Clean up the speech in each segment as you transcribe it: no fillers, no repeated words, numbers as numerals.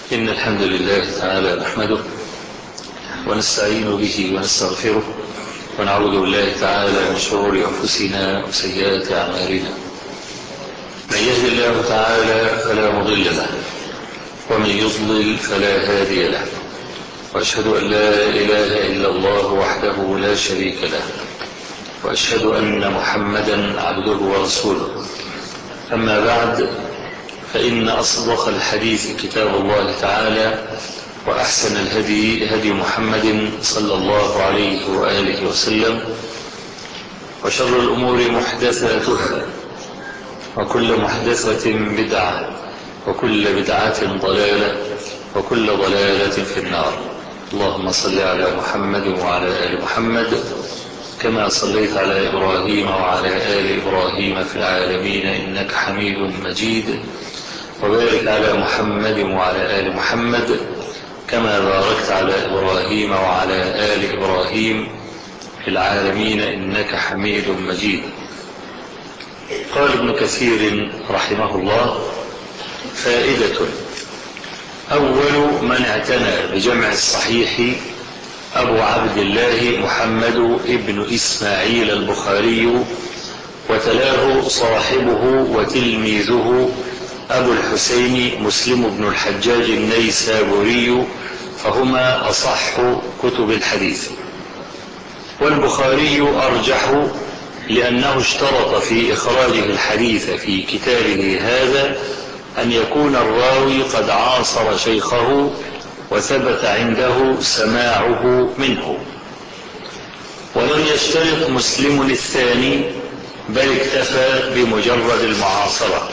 إن الحمد لله تعالى نحمده ونستعين به ونستغفره ونعوذ بالله تعالى من شرور أنفسنا وسيئات أعمالنا. من يهد الله تعالى فلا مضل له ومن يضلل فلا هادي له، وأشهد أن لا إله إلا الله وحده لا شريك له، وأشهد أن محمدا عبده ورسوله. أما بعد، فإن أصدق الحديث كتاب الله تعالى، وأحسن الهدي هدي محمد صلى الله عليه وآله وسلم، وشر الأمور محدثاتها، وكل محدثة بدعة، وكل بدعة ضلالة، وكل ضلالة في النار. اللهم صل على محمد وعلى آل محمد كما صليت على إبراهيم وعلى آل إبراهيم في العالمين إنك حميد مجيد، وبارك على محمد وعلى آل محمد كما باركت على إبراهيم وعلى آل إبراهيم في العالمين إنك حميد مجيد. قال ابن كثير رحمه الله: فائدة: أول من اعتنى بجمع الصحيح أبو عبد الله محمد ابن إسماعيل البخاري، وتلاه صاحبه وتلميذه أبو الحسين مسلم بن الحجاج النيسابوري، فهما أصح كتب الحديث. والبخاري أرجح، لأنه اشترط في إخراجه الحديث في كتابه هذا أن يكون الراوي قد عاصر شيخه وثبت عنده سماعه منه. ولم يشترط مسلم الثاني، بل اكتفى بمجرد المعاصرة.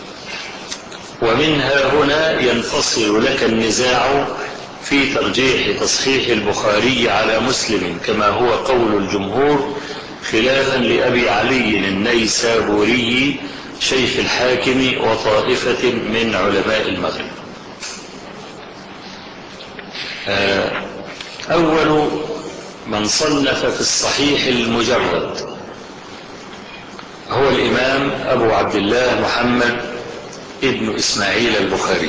ومنها هنا ينفصل لك النزاع في ترجيح تصحيح البخاري على مسلم، كما هو قول الجمهور، خلافا لأبي علي النيسابوري شيخ الحاكم وطائفة من علماء المغرب. أول من صنف في الصحيح المجرد هو الإمام أبو عبد الله محمد ابن إسماعيل البخاري.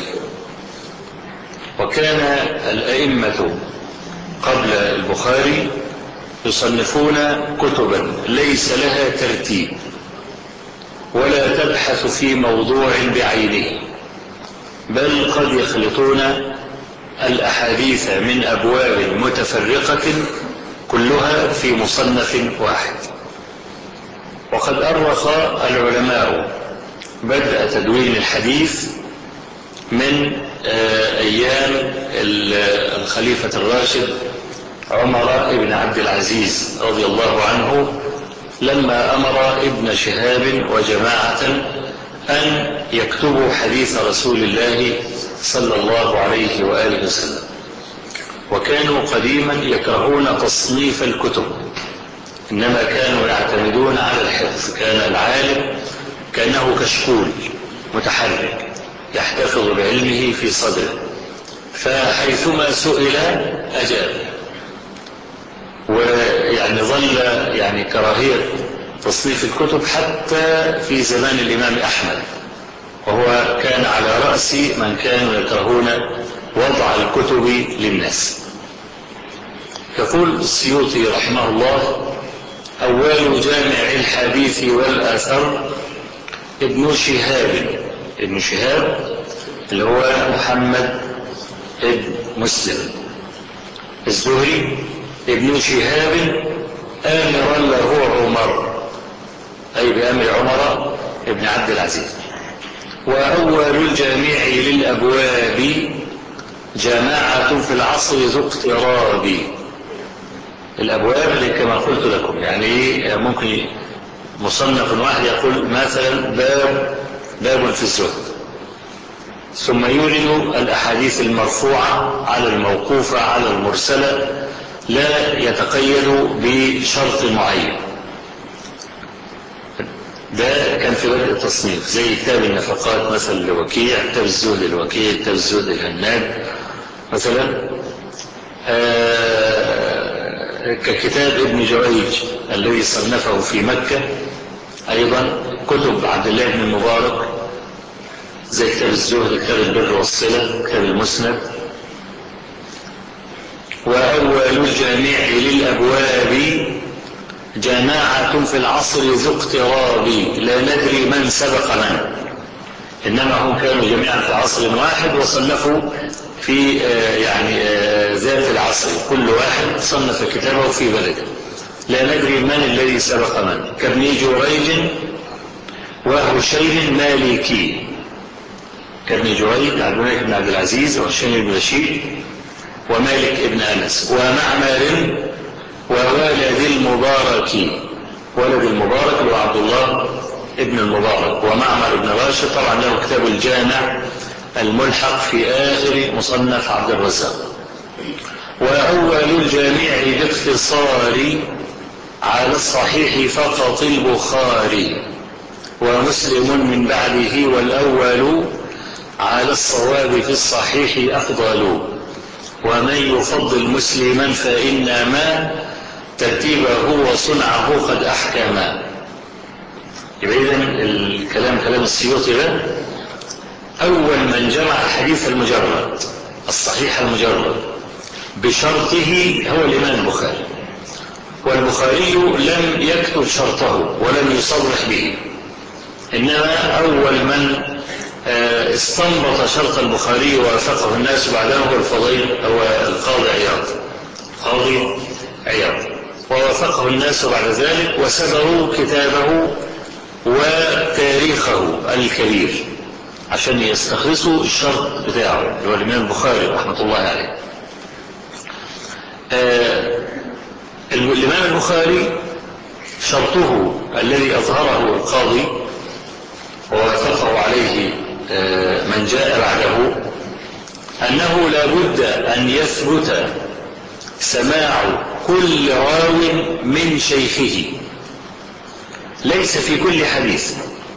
وكان الأئمة قبل البخاري يصنفون كتبا ليس لها ترتيب ولا تبحث في موضوع بعينه، بل قد يخلطون الأحاديث من أبواب متفرقة كلها في مصنف واحد. وقد أرخ العلماء بدء تدوين الحديث من أيام الخليفة الراشد عمر بن عبد العزيز رضي الله عنه، لما أمر ابن شهاب وجماعة أن يكتبوا حديث رسول الله صلى الله عليه وآله وسلم. وكانوا قديما يكرهون تصنيف الكتب، إنما كانوا يعتمدون على الحفظ. كان العالم كأنه كشكول متحرك يحتفظ بعلمه في صدره، فحيثما سئل أجاب. ويعني ظل كراهية تصنيف الكتب حتى في زمان الإمام أحمد، وهو كان على رأس من كانوا يكرهون وضع الكتب للناس. يقول السيوطي رحمه الله: أول جامع الحديث والآثر ابن شهاب. ابن شهاب اللي هو محمد ابن مسلم الزهري، ابن شهاب آمرا له عمر، أي بأمر عمر ابن عبد العزيز. وأول الجامع للأبواب جماعة في العصر ذو اقتراب. الأبواب اللي كما قلت لكم، ممكن مصنف واحد يقول مثلا باب في الزهد، ثم يورد الأحاديث المرفوعة على الموقوفة على المرسلة، لا يتقيد بشرط معين. ده كان في بدء التصنيف، زي كتاب النفقات مثلا لوكيع، كتاب الزهد لوكيع، كتاب الزهد الهناد مثلا، ككتاب ابن جريج الذي صنفه في مكة. أيضا كتب عبد الله بن المبارك زي كتاب الزهد، كتاب البر والصلة، كتاب المسند. وأول الجامع للأبواب جماعة في العصر ذو اقتراب لا ندري من سبق من، إنما هم كانوا جميعا في عصر واحد وصنفوا في ذات العصر، كل واحد صنف كتابه في بلده، لا ندري من الذي سبق من، كابن جريج وهشيم مالكي، كابن جريج عبد الملك بن عبد العزيز وهشيم بن رشيد ومالك ابن أنس ومعمر وولد المبارك، ولد المبارك هو عبد الله ابن المبارك، ومعمر بن راشد طبعا له كتاب الجامع الملحق في آخر مصنف عبد الرزاق. وأول الجامع باختصار على الصحيح فقط البخاري، ومسلم من بعده، والأول على الصواب في الصحيح أفضل، ومن يفضل مسلما فإنما ترتيبه وصنعه قد أحكما. يبقى إذن الكلام كلام السيوطي ده أول من جمع الحديث المجرد الصحيح المجرد بشرطه هو الإمام البخاري، والبخاري لم يكتب شرطه ولم يصرح به، إنما أول من استنبط شرط البخاري ووافقه الناس بعده هو الفضيل، هو القاضي عياض، قاضي عياض، ووافقه الناس بعد ذلك وسبروا كتابه وتاريخه الكبير عشان يستخلصوا الشرط بتاعه اللي هو الإمام البخاري رحمة الله عليه. الإمام البخاري شرطه الذي أظهره القاضي ووافقه عليه من جاء بعده أنه لا بد أن يثبت سماع كل راو من شيخه، ليس في كل حديث،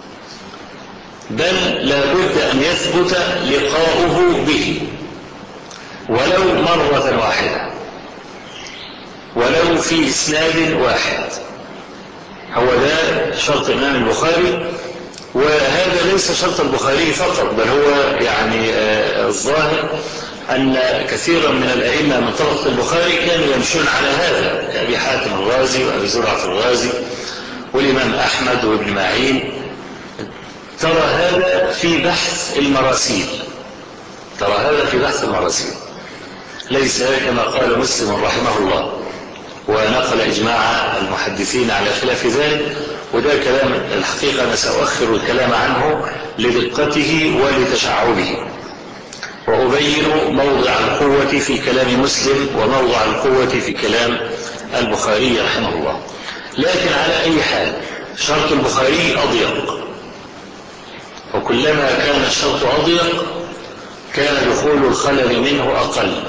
بل لا بد أن يثبت لقاؤه به ولو مرة واحدة، ولو في إسناد واحد. هو ده شرط الإمام البخاري، وهذا ليس شرط البخاري فقط، بل هو الظاهر أن كثيرا من الأئمة من طبقة البخاري كانوا يمشون على هذا، كأبي حاتم الرازي وأبي زرعة الرازي والإمام أحمد وابن معين. ترى هذا في بحث المراسيل، ترى هذا في بحث المراسيل، ليس كما قال مسلم رحمه الله ونقل إجماع المحدثين على خلاف ذلك. وده كلام الحقيقة أنا سأؤخر الكلام عنه لدقته ولتشعبه، وأبين موضع القوة في كلام مسلم وموضع القوة في كلام البخاري رحمه الله. لكن على أي حال شرط البخاري أضيق، وكلما كان الشرط أضيق كان دخول الخلل منه أقل.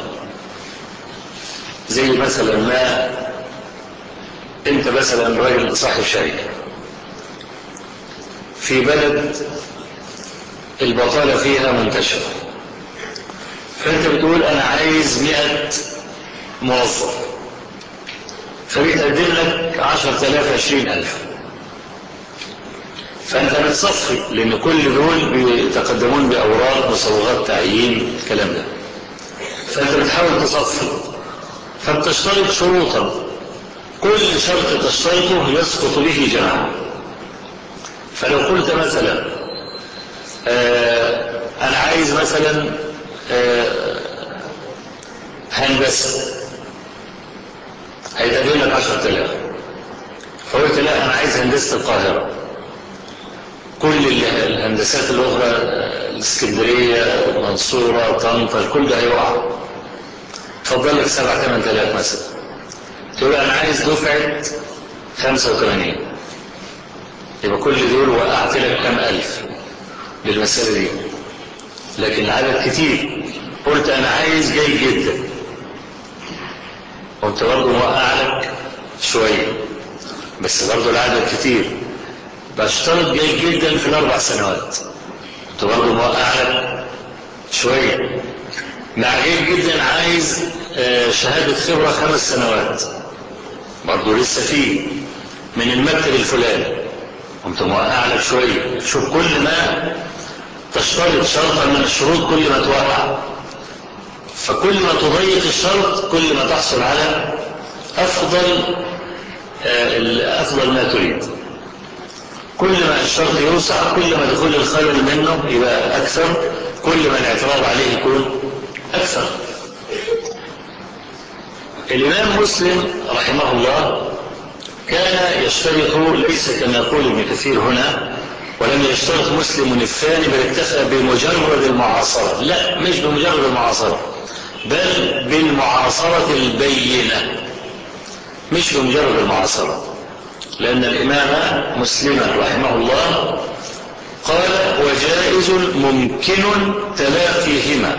زي مثلا ما انت مثلا راجل صاحب شركة في بلد البطالة فيها منتشرة، فانت بتقول انا عايز 100 موظف، فبيتقدم لك 10,000 20,000، فانت بتصفي لان كل دول بيتقدمون باوراق مصوغات تعيين الكلام ده، فانت بتحاول تصفي، فبتشترط شروطا، كل شرط تشترطه يسقط به جماعة. فلو قلت مثلا انا عايز مثلا هندسة، هيتقدم لك 10,000، فقلت لا انا عايز هندسة القاهرة، كل الهندسات الاخرى الاسكندرية المنصورة طنطا الكل ده هيقع، فضل لك 7-8,000 مثلا، تقول انا عايز دفعة 85، يبقى كل دول وقعت لك كم ألف بالمسألة دي، لكن العدد كتير، قلت انا عايز جيد جدا، وانت برضه موقع لك شوية بس برضه العدد كتير، بشترط جيد جدا في ال4 سنوات، انت برضه موقع لك شوية، مع جيد جدا عايز شهادة خبرة 5 سنوات، برضه لسه فيه من المكتب الفلاني، قمت موقع لك شوية. شوف كل ما تشترط شرطا من الشروط كل ما توقع، فكل ما تضيق الشرط كل ما تحصل على أفضل ما تريد. كل ما الشرط يوسع كل ما دخول الخلل منه يبقى أكثر، كل ما الاعتراض عليه يكون أكثر. الإمام مسلم رحمه الله كان يشترط، ليس كما يقول ابن كثير هنا، ولم يشترط مسلم الثاني بل اكتفى بمجرد المعاصرة. لا، مش بمجرد المعاصرة، بل بالمعاصرة البينة، مش بمجرد المعاصرة. لأن الإمام مسلما رحمه الله قال: وجائز ممكن تلاقيهما،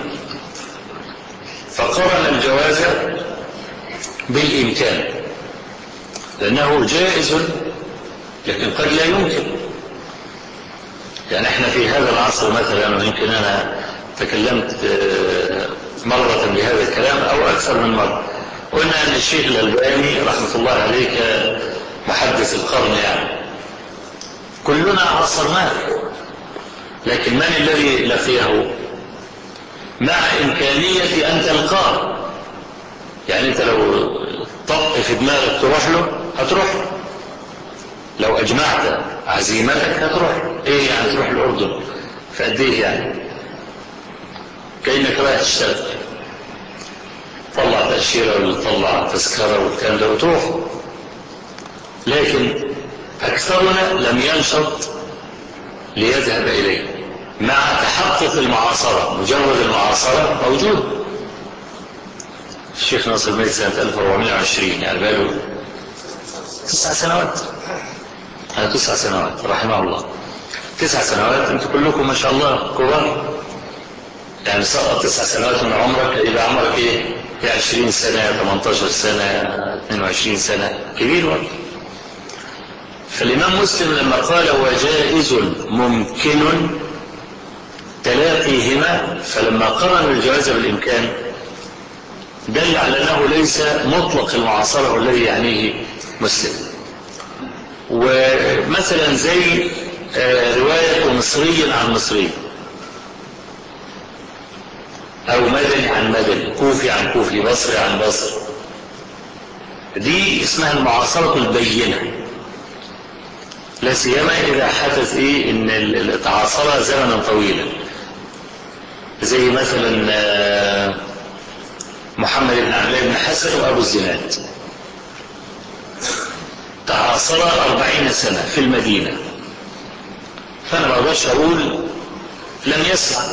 فقرن الجواز بالإمكان، لأنه جائز لكن قد لا يمكن. يعني احنا في هذا العصر مثلا، ويمكن أنا تكلمت مرة بهذا الكلام أو أكثر من مرة، قلنا أن الشيخ الألباني رحمة الله عليه محدث القرن يعني كلنا عاصرناه، لكن من الذي لقيه؟ مع إمكانية أن تلقاه. يعني أنت لو طق في دماغك تروح له هتروح له، لو أجمعت عزيمتك هتروح له. إيه يعني تروح الأردن في قد إيه يعني؟ كأنك رايح تشتغل، طلع تأشيرة ولا تطلع تذكرة والكلام ده وتروح. لكن أكثرنا لم ينشط ليذهب إليه مع تحقق المعاصرة. مجرد المعاصرة موجود. الشيخ ناصر ميت سنة 1420، يعني بقاله 9 سنوات. 9 سنوات رحمه الله. 9 سنوات. انتوا كلكم ما شاء الله كبار، يعني سقط 9 سنوات من عمرك يبقى عمرك ايه؟ 20 سنة، 18 سنة، 22 سنة، كبير وقت. فالإمام مسلم لما قال وجائز ممكن تلاقيهما، فلما قرن الجواز بالإمكان دل على أنه ليس مطلق المعاصرة الذي يعنيه مسلم. ومثلا زي رواية مصري عن مصري، أو مدني عن مدني، كوفي عن كوفي، بصري عن بصري، دي اسمها المعاصرة البينة، لا سيما إذا حدث إن تعاصر زمنا طويلا، زي مثلا محمد بن عبد الله بن حسن وأبو الزناد تعاصر 40 سنة في المدينة. فأنا ما أقدرش أقول لم يسمع.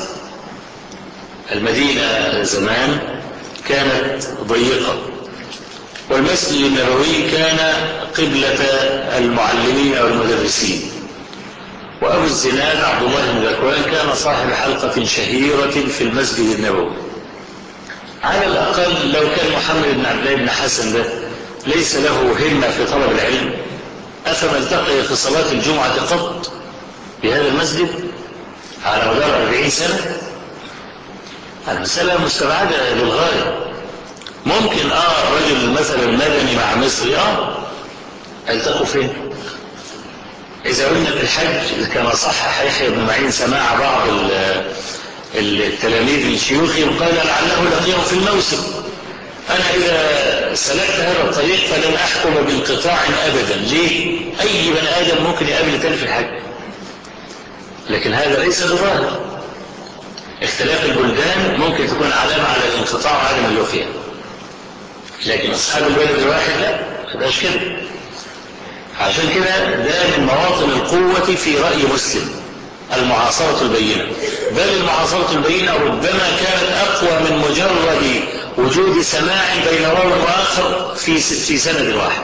المدينة زمان كانت ضيقة، والمسجد النبوي كان قبلة المعلمين والمدرسين، وأبو الزناد عبد الله بن ذكوان كان صاحب حلقة شهيرة في المسجد النبوي. على الأقل لو كان محمد بن عبد الله بن حسن ده ليس له همة في طلب العلم، أفما التقي في صلاة الجمعة قط بهذا المسجد على مدار 40 سنة؟ المسألة مستبعدة للغاية. ممكن رجل مثلا مدني مع مصري التقوا فين؟ إذا قلنا في الحج كما صحح يحيى بن معين سماع بعض التلاميذ من شيوخهم قال لعله لقيهم في الموسم. أنا إذا سلكت هذا الطريق فلن أحكم بانقطاع أبدا. ليه؟ أي بني آدم ممكن يقابل تاني في الحج، لكن هذا ليس ظاهر. اختلاف البلدان ممكن تكون علامة على الانقطاع وعدم اللقية، لكن أصحاب البلد الواحد لا، مبقاش كده. عشان كده ده من مواطن القوة في رأي مسلم، المعاصرة البينة. بل المعاصرة البينة ربما كانت أقوى من مجرد وجود سماع بين راو وآخر في سند واحد.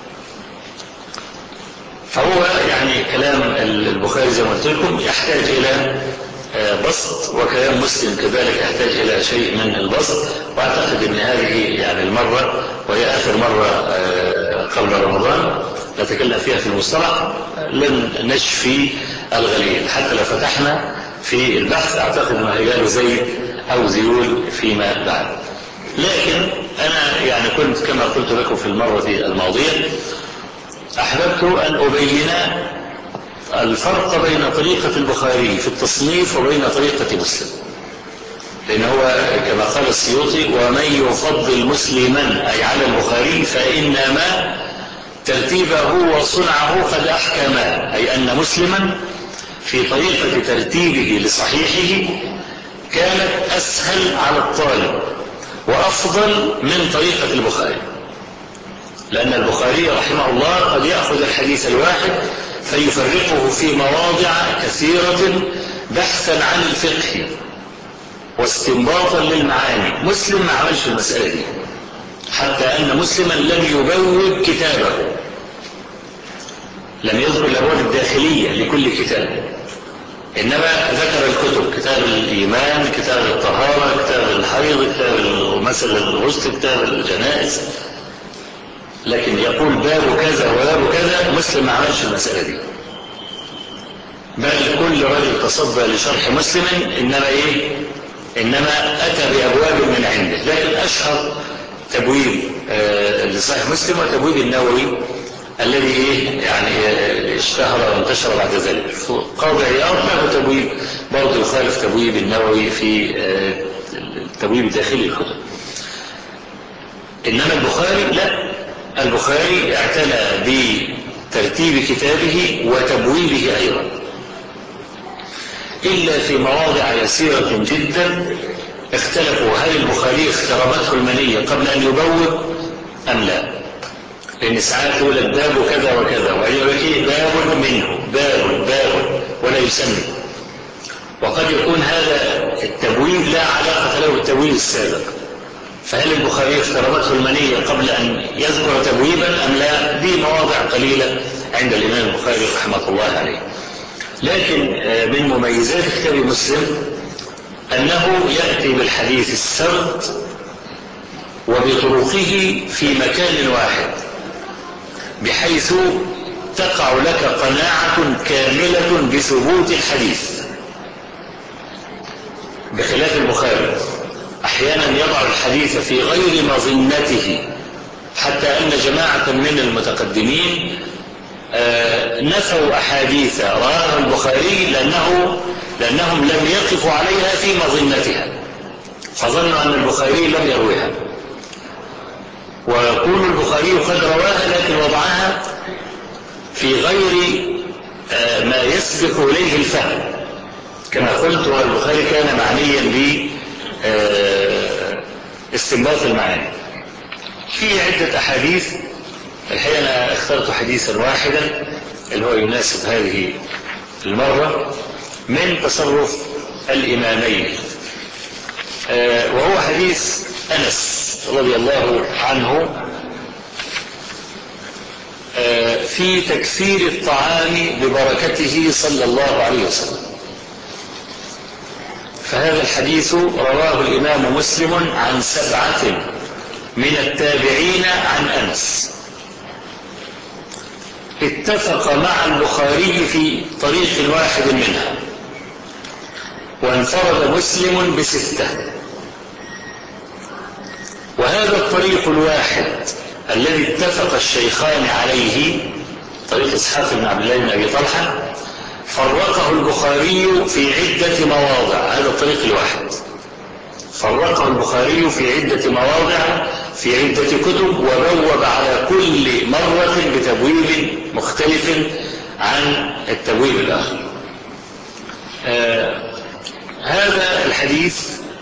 فهو يعني كلام البخاري زي ما قلت لكم يحتاج إلى بسط، وكلام مسلم كذلك يحتاج إلى شيء من البسط. وأعتقد أن هذه يعني المرة، وهي آخر مرة قبل رمضان نتكلم فيها في المصطلح، لن نشفي الغليل. حتى لو فتحنا في البحث أعتقد أنه هيجاله زي أو زيول فيما بعد. لكن أنا يعني كنت كما قلت لكم في المرة الماضية أحببت أن أبين الفرق بين طريقة البخاري في التصنيف وبين طريقة مسلم، لأن هو كما قال السيوطي: ومن يفضل مسلما أي على البخاري فإنما ترتيبه وصنعه قد أحكما، أي أن مسلما في طريقة ترتيبه لصحيحه كانت أسهل على الطالب وأفضل من طريقة البخاري، لأن البخاري رحمه الله قد يأخذ الحديث الواحد فيفرقه في مواضع كثيرة بحثا عن الفقه واستنباطا للمعاني. مسلم ما عملش المسألة دي، حتى أن مسلما لم يبوب كتابه، لم يذكر الأبواب الداخلية لكل كتاب، إنما ذكر الكتب: كتاب الإيمان، كتاب الطهارة، كتاب الحيض، كتاب مثل الغسل، كتاب الجنائز، لكن يقول باب كذا وباب كذا. مسلم ما عملش المسألة دي، بل كل رجل تصدى لشرح مسلم إنما أتى بأبواب من عنده. لكن أشهر تبويب لصحيح مسلم وتبويب النووي الذي اشتهر وانتشر بعد ذلك. قاضي عياض له تبويب برضه يخالف تبويب النووي في التبويب الداخلي الكتب. إنما البخاري لا، البخاري اعتنى بترتيب كتابه وتبويبه أيضا، إلا في مواضع يسيرة جدا اختلفوا هل البخاري اخترمته المنية قبل أن يبوب أم لا، لأن ساعات يقول الباب كذا وكذا ويقول باب منه، باب ولا يسمي، وقد يكون هذا التبويب لا علاقة له بالتبويب السابق. فهل البخاري اخترمته المنية قبل أن يذكر تبويبا أم لا؟ دي مواضع قليلة عند الإمام البخاري رحمة الله عليه. لكن من مميزات كتاب مسلم أنه يأتي بالحديث السرد وبطرقه في مكان واحد، بحيث تقع لك قناعة كاملة بثبوت الحديث، بخلاف البخاري أحيانا يضع الحديث في غير مظنته، حتى أن جماعة من المتقدمين نفوا أحاديث رواها البخاري لأنهم لم يقفوا عليها في مظنتها، فظنوا أن البخاري لم يرويها، ويكون البخاري قد رواها لكن وضعها في غير ما يسبق إليه الفهم. كما قلت البخاري كان معنيا باستنباط المعاني في عدة أحاديث. الحقيقة أنا اخترت حديثا واحدا اللي هو يناسب هذه المرة من تصرف الإمامين، وهو حديث أنس رضي الله عنه في تكثير الطعام ببركته صلى الله عليه وسلم. فهذا الحديث رواه الإمام مسلم عن 7 من التابعين عن أنس، اتفق مع البخاري في طريق واحد منها، وانفرد مسلم ب6. وهذا الطريق الواحد الذي اتفق الشيخان عليه، طريق إسحاق بن عبد الله بن أبي طلحة، فرقه البخاري في عدة مواضع. هذا الطريق الواحد فرقه البخاري في عدة مواضع في عدة كتب، وبوب على كل مرة بتبويب مختلف عن التبويب الآخر. هذا الحديث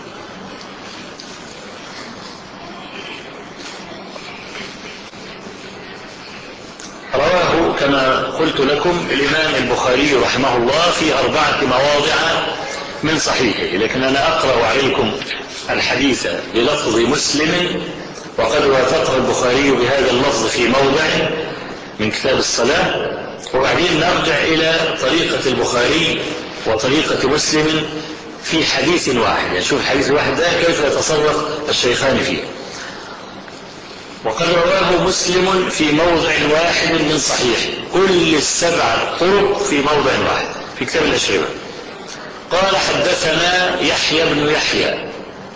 رواه كما قلت لكم الإمام البخاري رحمه الله في 4 مواضع من صحيحه، لكن أنا أقرأ عليكم الحديث بلفظ مسلم، وقد وافقه البخاري بهذا اللفظ في موضع من كتاب الصلاة، وبعدين نرجع إلى طريقة البخاري وطريقة مسلم في حديث واحد، يعني شوف الحديث الواحد ده كيف يتصرف الشيخان فيه. وقد رواه مسلم في موضع واحد من صحيحه، كل ال7 طرق في موضع واحد في كتاب الأشربة. قال حدثنا يحيى بن يحيى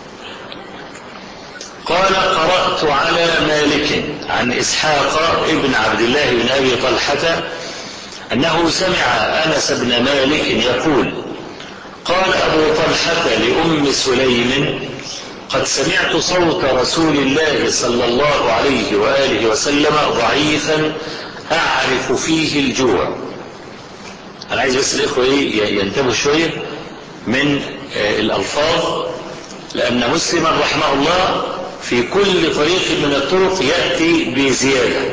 قال قرأت على مالك عن إسحاق ابن عبد الله بن أبي طلحة أنه سمع أنس بن مالك يقول: قال أبو طلحة لأم سليم: قد سمعت صوت رسول الله صلى الله عليه وآله وسلم ضعيفا أعرف فيه الجوع. أنا عايز بس الإخوة ينتبهوا شوية من الألفاظ، لأن مسلما رحمه الله في كل طريق من الطرق يأتي بزيادة،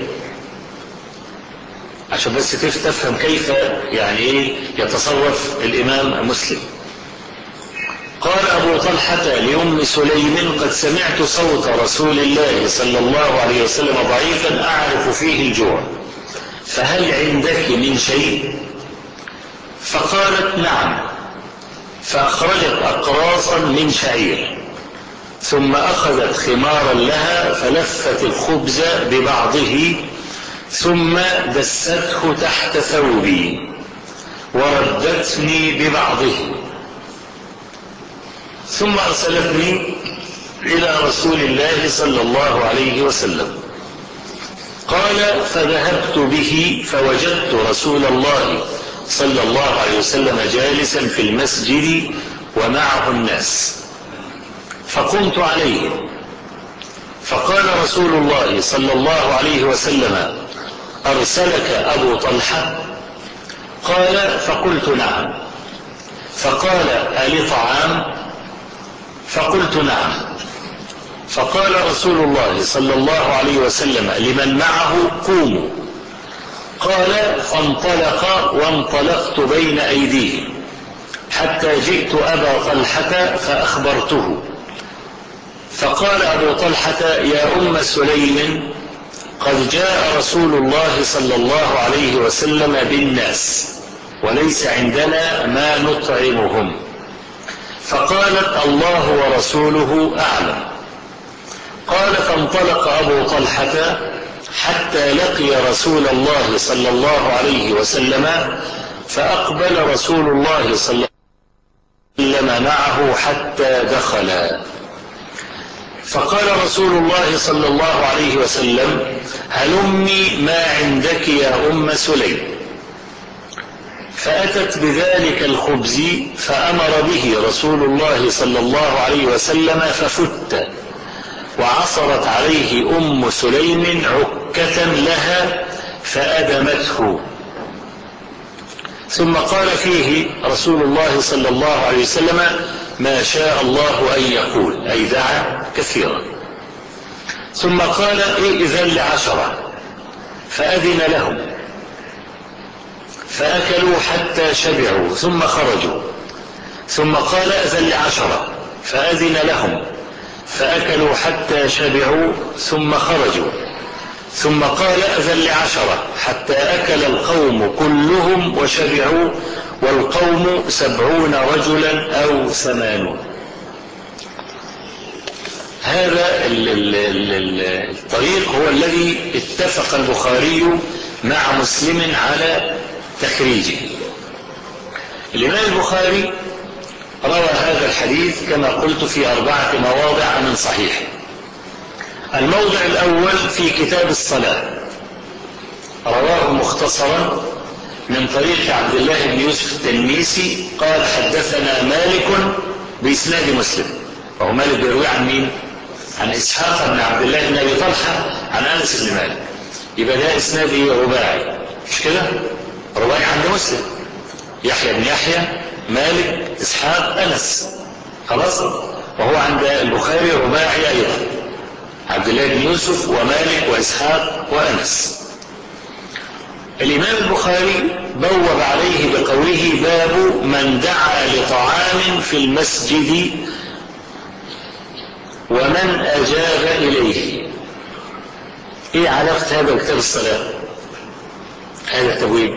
عشان بس تفهم كيف يعني يتصرف الإمام مسلم. قال أبو طلحة لأم سليم: قد سمعت صوت رسول الله صلى الله عليه وسلم ضعيفا أعرف فيه الجوع، فهل عندك من شيء؟ فقالت: نعم. فأخرجت أقراصا من شعير، ثم أخذت خمارا لها فلفت الخبز ببعضه، ثم دسته تحت ثوبي وردتني ببعضه، ثم أرسلتني إلى رسول الله صلى الله عليه وسلم. قال: فذهبت به فوجدت رسول الله صلى الله عليه وسلم جالسا في المسجد ومعه الناس، فقمت عليه، فقال رسول الله صلى الله عليه وسلم: أرسلك أبو طلحة؟ قال: فقلت: نعم. فقال: ألي طعام؟ فقلت: نعم. فقال رسول الله صلى الله عليه وسلم لمن معه: قوموا. قال: فانطلق وانطلقت بين أيديهم حتى جئت أبا طلحة فأخبرته، فقال أبو طلحة: يا أم سليم، قد جاء رسول الله صلى الله عليه وسلم بالناس وليس عندنا ما نطعمهم. فقالت: الله ورسوله أعلم. قال: فانطلق أبو طلحة حتى لقي رسول الله صلى الله عليه وسلم، فأقبل رسول الله صلى الله عليه وسلم معه حتى دخلا، فقال رسول الله صلى الله عليه وسلم: هلمي ما عندك يا أم سليم. فأتت بذلك الخبز فأمر به رسول الله صلى الله عليه وسلم ففت، وعصرت عليه أم سليم عكة لها فأدمته، ثم قال فيه رسول الله صلى الله عليه وسلم: ما شاء الله أن يقول، أي دعا كثيرا. ثم قال: إذن ل10، فأذن لهم فأكلوا حتى شبعوا ثم خرجوا، ثم قال: أذن ل10، فأذن لهم فأكلوا حتى شبعوا ثم خرجوا، ثم قال: أذن ل10، حتى أكل القوم كلهم وشبعوا، والقوم 70 رجلا أو 80. هذا الطريق هو الذي اتفق البخاري مع مسلم على تخريجه. الإمام البخاري روى هذا الحديث كما قلت في 4 مواضع من صحيحه. الموضع الأول في كتاب الصلاة، رواه مختصرا من طريق عبد الله بن يوسف التنيسي قال: حدثنا مالك بإسناد مسلم. وهو مالك بيروي عن مين؟ عن إسحاق بن عبد الله بن أبي طلحة عن أنس بن مالك. يبقى ده إسناد رباعي، مش كده؟ رباعي عند مسلم، يحيى بن يحيى، مالك، إسحاق، أنس، خلاص. وهو عند البخاري رباعي أيضا، عبد الله بن يوسف ومالك وإسحاق وأنس. الإمام البخاري بوب عليه بقوله: باب من دعا لطعام في المسجد ومن أجاب إليه. إيه علاقة هذا بكتاب الصلاة؟ هذا التبويب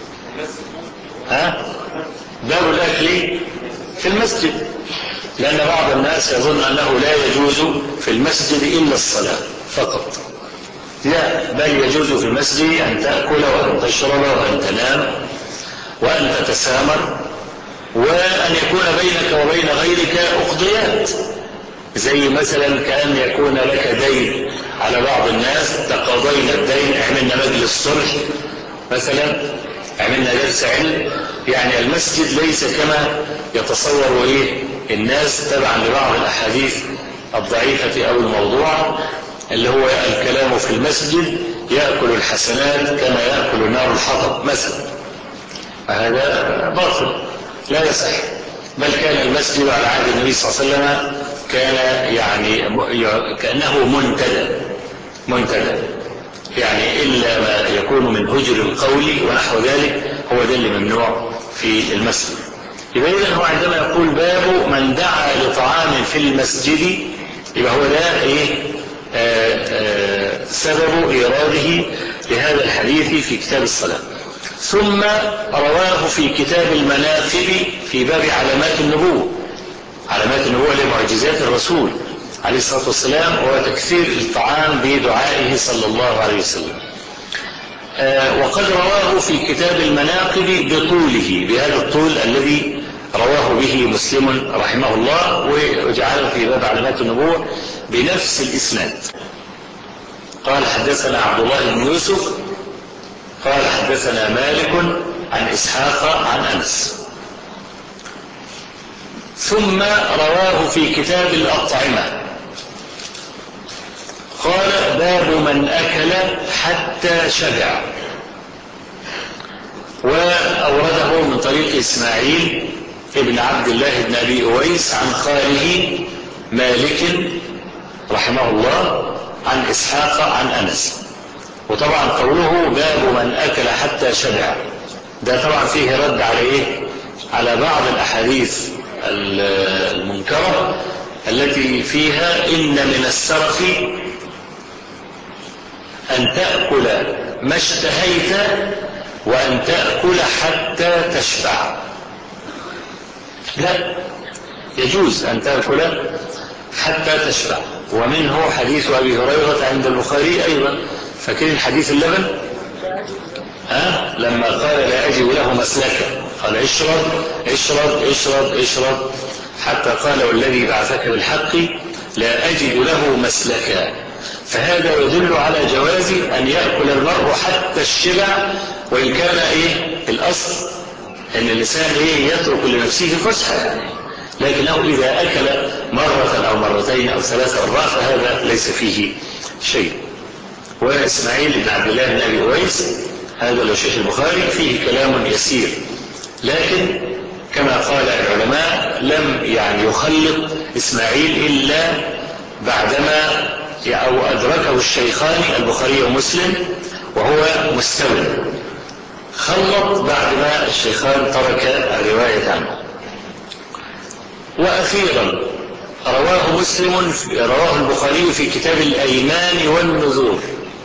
باب الأكل في المسجد، لأن بعض الناس يظن أنه لا يجوز في المسجد إلا الصلاة فقط. لا، بل يجوز في المسجد أن تأكل وأن تشرب وأن تنام وأن تتسامر، وأن يكون بينك وبين غيرك أقضيات، زي مثلا كأن يكون لك دين على بعض الناس، تقاضينا الدين، اعملنا مجلس صلح مثلا، عملنا درس علم. يعني المسجد ليس كما يتصور الناس تبعا لبعض الأحاديث الضعيفة أو الموضوعة، اللي هو الكلام في المسجد يأكل الحسنات كما يأكل النار الحطب مثلا. هذا باطل لا يصح. بل كان المسجد على عهد النبي صلى الله عليه وسلم كان يعني كأنه منتدى، يعني إلا ما يكون من هجر القول ونحو ذلك، هو ده اللي ممنوع في المسجد. يبقى إذن هو عندما يقول باب من دعا لطعام في المسجد، يبقى هو ده سبب إيراده لهذا الحديث في كتاب الصلاة. ثم رواه في كتاب المناقب في باب علامات النبوة. علامات النبوة لمعجزات الرسول عليه الصلاة والسلام، وتكثير الطعام بدعائه صلى الله عليه وسلم. وقد رواه في كتاب المناقب بطوله، بهذا الطول الذي رواه به مسلم رحمه الله، وجعله في باب علامات النبوة بنفس الإسناد. قال حدثنا عبد الله بن يوسف قال حدثنا مالك عن إسحاق عن أنس. ثم رواه في كتاب الأطعمة قال باب من أكل حتى شبع، وأورده من طريق إسماعيل ابن عبد الله بن أبي أويس عن خاله مالك رحمه الله عن إسحاق عن أنس. وطبعا قوله باب من أكل حتى شبع ده طبعا فيه رد على على بعض الأحاديث المنكرة التي فيها إن من السرف أن تأكل ما اشتهيت وأن تأكل حتى تشبع. لا، يجوز أن تأكل حتى تشبع. ومنه حديث أبي هريرة عند البخاري أيضا، فاكرين حديث اللبن؟ لما قال لا أجد له مسلكا، قال اشرب اشرب اشرب اشرب حتى قال والذي بعثك بالحق لا أجد له مسلكا. فهذا يدل على جواز أن يأكل المرء حتى الشبع، وإن كان الأصل أن الإنسان يترك لنفسه فسحة، لكنه إذا أكل مرة أو مرتين أو 3 مرات فهذا ليس فيه شيء. وإسماعيل بن عبد الله بن أبي أويس هذا لو شيخ البخاري فيه كلام يسير، لكن كما قال العلماء لم يخلط إسماعيل إلا بعدما أو أدركه الشيخان البخاري ومسلم وهو مستوى، خلط بعد ما الشيخان ترك الرواية عنه. وأخيرا رواه البخاري في كتاب الأيمان والنذور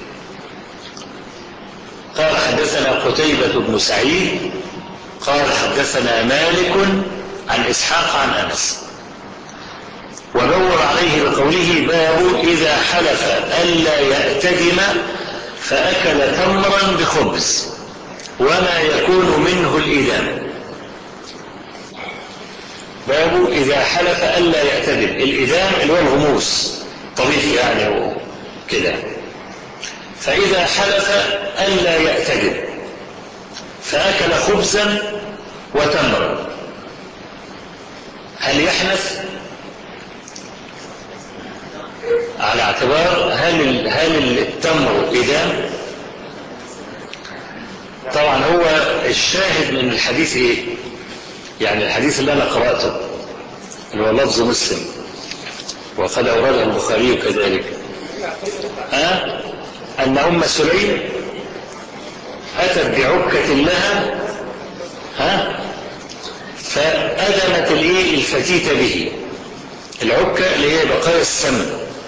قال حدثنا قتيبة بن سعيد قال حدثنا مالك عن إسحاق عن أنس، ودور عليه بقوله باب إذا حلف ألا يأتدم فأكل تمرا بخبز وما يكون منه الإدام. باب إذا حلف ألا يأتدم، الإدام اللي هو الغموس طبيخ وكده. فإذا حلف ألا يأتدم فأكل خبزا وتمرا، هل يحنث؟ على اعتبار هل التمر إدام؟ طبعا هو الشاهد من الحديث يعني الحديث اللي أنا قرأته اللي هو لفظ مسلم وقد أورده البخاري كذلك، أن أم سليم أتت بعكة لها فأدمت الفتيت به، العكة اللي هي بقايا السمن،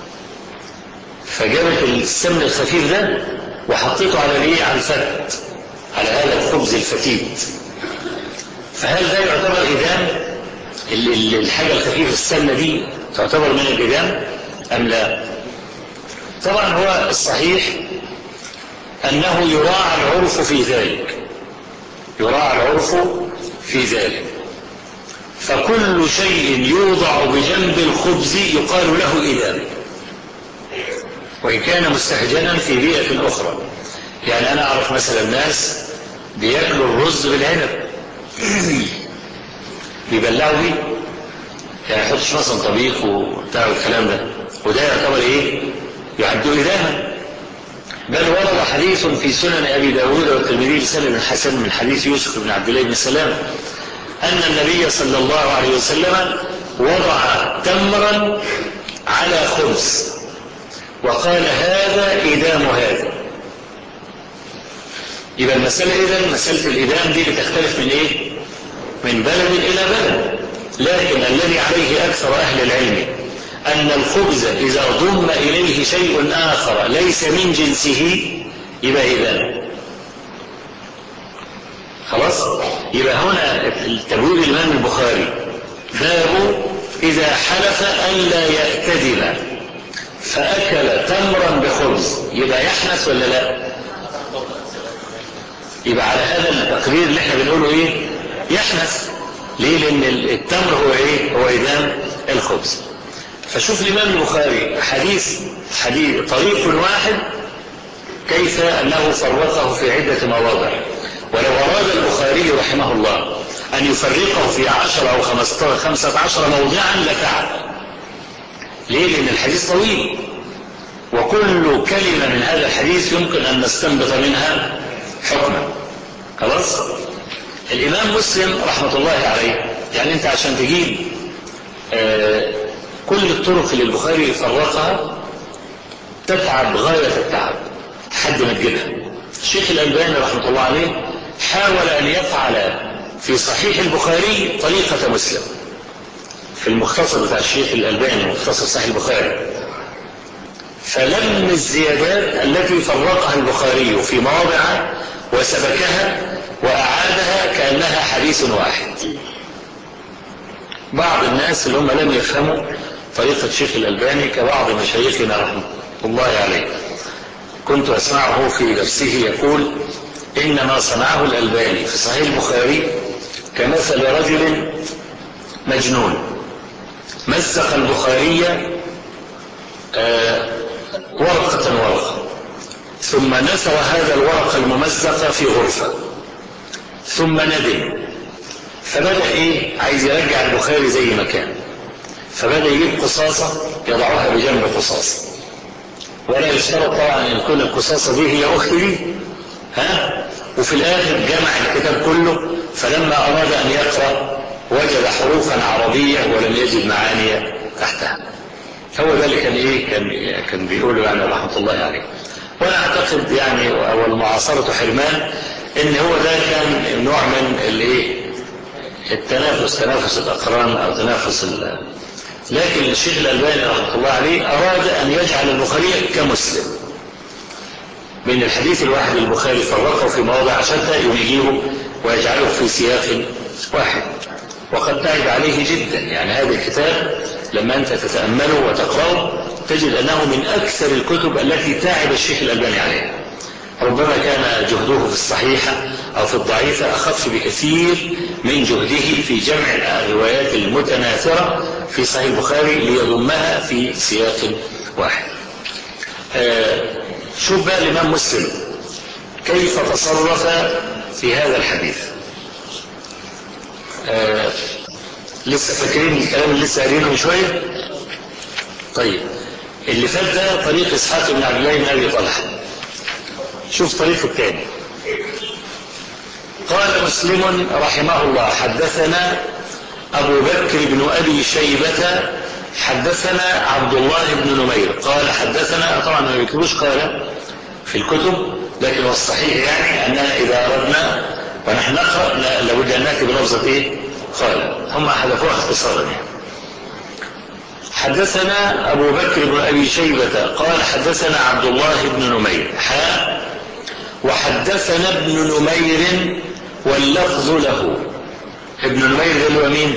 فجابت السمن الخفيف ده وحطيته على على الفت، على هذا الخبز الفتيت. فهل ده يعتبر إدام؟ الحاجة الخفيفة السمنة دي تعتبر من الإدام أم لا؟ طبعا هو الصحيح أنه يراعى العرف في ذلك، يراعى العرف في ذلك. فكل شيء يوضع بجنب الخبز يقال له إدام وإن كان مستهجنا في بيئة أخرى. يعني أنا أعرف مثلا ناس بياكلوا الرز بالعنب بيبلعوا بيه، يعني ما يحطش مثلا طبيخ وبتاع الكلام ده، وده يعتبر ايه؟ يعد إداما. بل ورد حديث في سنن أبي داود والترمذي بسند حسن من حديث يوسف بن عبد الله بن سلام أن النبي صلى الله عليه وسلم وضع تمرا على خبز وقال هذا إدام هذا. يبقى المسألة إذن مسألة الإدام دي بتختلف من إيه؟ من بلد إلى بلد، لكن الذي عليه أكثر أهل العلم أن الخبز إذا ضم إليه شيء آخر ليس من جنسه يبقى إدام. خلاص؟ يبقى هنا تبويب الإمام البخاري باب إذا حلف ألا يأتدم فأكل تمرا بخبز يبقى يحنث ولا لا؟ يبقى على هذا التقرير اللي احنا بنقوله ايه؟ يحنث. ليه؟ لأن التمر هو ايه؟ هو إدام الخبز. فشوف الإمام البخاري حديث طريق واحد كيف أنه فرقه في عدة مواضع. ولو أراد البخاري رحمه الله أن يفرقه في 10 أو 15 موضعا لفعل. ليه؟ لأن الحديث طويل، وكل كلمة من هذا الحديث يمكن أن نستنبط منها حكما. خلاص؟ الإمام مسلم رحمة الله عليه، يعني أنت عشان تجيب كل الطرق اللي البخاري فرقها تتعب غاية التعب حد ما تجيبها. الشيخ الألباني رحمة الله عليه حاول أن يفعل في صحيح البخاري طريقة مسلم في المختصر بتاع الشيخ الألباني، مختصر صحيح البخاري، فلم الزيادات التي فرقها البخاري في مواضع وسبكها وأعادها كأنها حديث واحد. بعض الناس اللي هم لم يفهموا طريقة الشيخ الألباني كبعض مشايخنا رحمه الله عليه كنت أسمعه في درسه يقول إن ما صنعه الألباني في صحيح البخاري كمثل رجل مجنون مزق البخاري ورقة ثم نثر هذا الورق الممزق في غرفة ثم ندم، فبدأ ايه؟ عايز يرجع البخاري زي ما كان، فبدأ يجيب قصاصة يضعها بجنب قصاصة، ولا يشترط طبعا ان تكون القصاصة دي هي اخت دي، وفي الاخر جمع الكتاب كله، فلما اراد ان يقرأ وجد حروفا عربية ولم يجد معاني تحتها. هو ده اللي كان ايه؟ كان بيقوله يعني رحمة الله عليه. وانا اعتقد يعني والمعاصرة حرمان ان هو ده كان نوع من الايه؟ تنافس الاقران او تنافس لكن الشيخ الألباني رحمه الله عليه اراد ان يجعل البخاري كمسلم، من الحديث الواحد البخاري فرقه في مواضع شتى يجيبه ويجعله في سياق واحد، وقد تعب عليه جدا. يعني هذا الكتاب لما أنت تتأمله وتقرأه تجد أنه من أكثر الكتب التي تعب الشيخ الألباني عليها. ربما كان جهده في الصحيحة أو في الضعيفة أخف بكثير من جهده في جمع الروايات المتناثرة في صحيح البخاري ليضمها في سياق واحد. شوف بقى الإمام مسلم كيف تصرف في هذا الحديث. لسه فاكرين الكلام اللي لسه قارينه من شويه؟ طيب اللي فات ده طريق اسحاق بن عبد الله بن ابي طلحه. شوف طريقه الثاني. قال مسلم رحمه الله حدثنا ابو بكر بن ابي شيبه حدثنا عبد الله بن نمير قال حدثنا، طبعا ما بيكتبوش قال في الكتب، لكن الصحيح يعني اننا اذا اردنا ونحن نقرا لابد ان ناتي بلفظه ايه؟ قال. هم حذفوها اختصارا يعني. حدثنا ابو بكر بن ابي شيبه قال حدثنا عبد الله بن نمير وحدثنا ابن نمير واللفظ له. ابن نمير ده اللي هو مين؟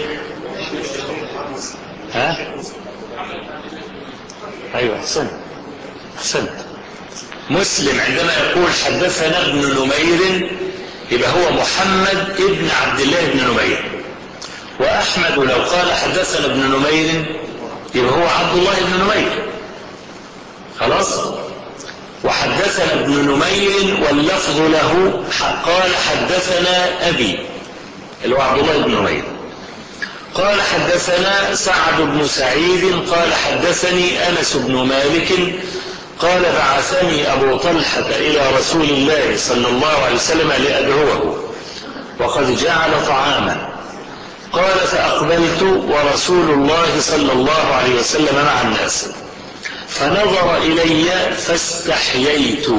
ايوه احسنت. مسلم عندما يقول حدثنا ابن نمير يبقى هو محمد ابن عبد الله بن نمير، واحمد لو قال حدثنا ابن نمير يبقى هو عبد الله بن نمير. خلاص؟ وحدثنا ابن نمير واللفظ له قال حدثنا أبي اللي هو عبد الله بن نمير قال حدثنا سعد بن سعيد قال حدثني أنس بن مالك قال بعثني أبو طلحة إلى رسول الله صلى الله عليه وسلم لأدعوه وقد جعل طعاما قال فأقبلت ورسول الله صلى الله عليه وسلم مع الناس فنظر إلي فاستحييت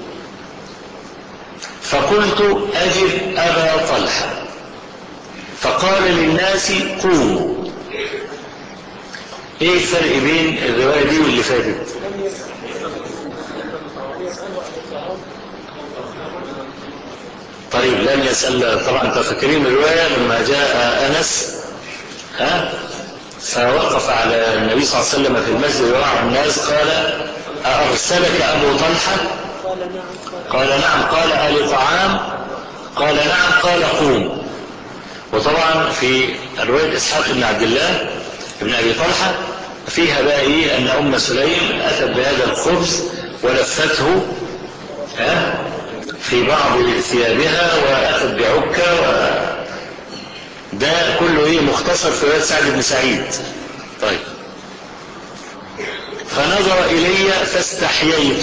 فقلت أجب أبا طلحة فقال للناس قوموا. ايه الفرق بين الرواية دي واللي فاتت؟ طيب لم يسأل. طبعا انت فاكرين الرواية لما جاء أنس فوقف على النبي صلى الله عليه وسلم في المسجد ووعى الناس قال أرسلك أبو طلحة؟ قال نعم. قال أهل طعام؟ قال نعم. قال قوم. وطبعا في رواية إسحاق بن عبد الله بن أبي طلحة فيها بقى إيه أن أم سليم أتت بهذا الخبز ولفته في بعض ثيابها وأتت بعكة ده كله إيه مختصر في رواية سعد بن سعيد. طيب فنظر إلي فاستحييت.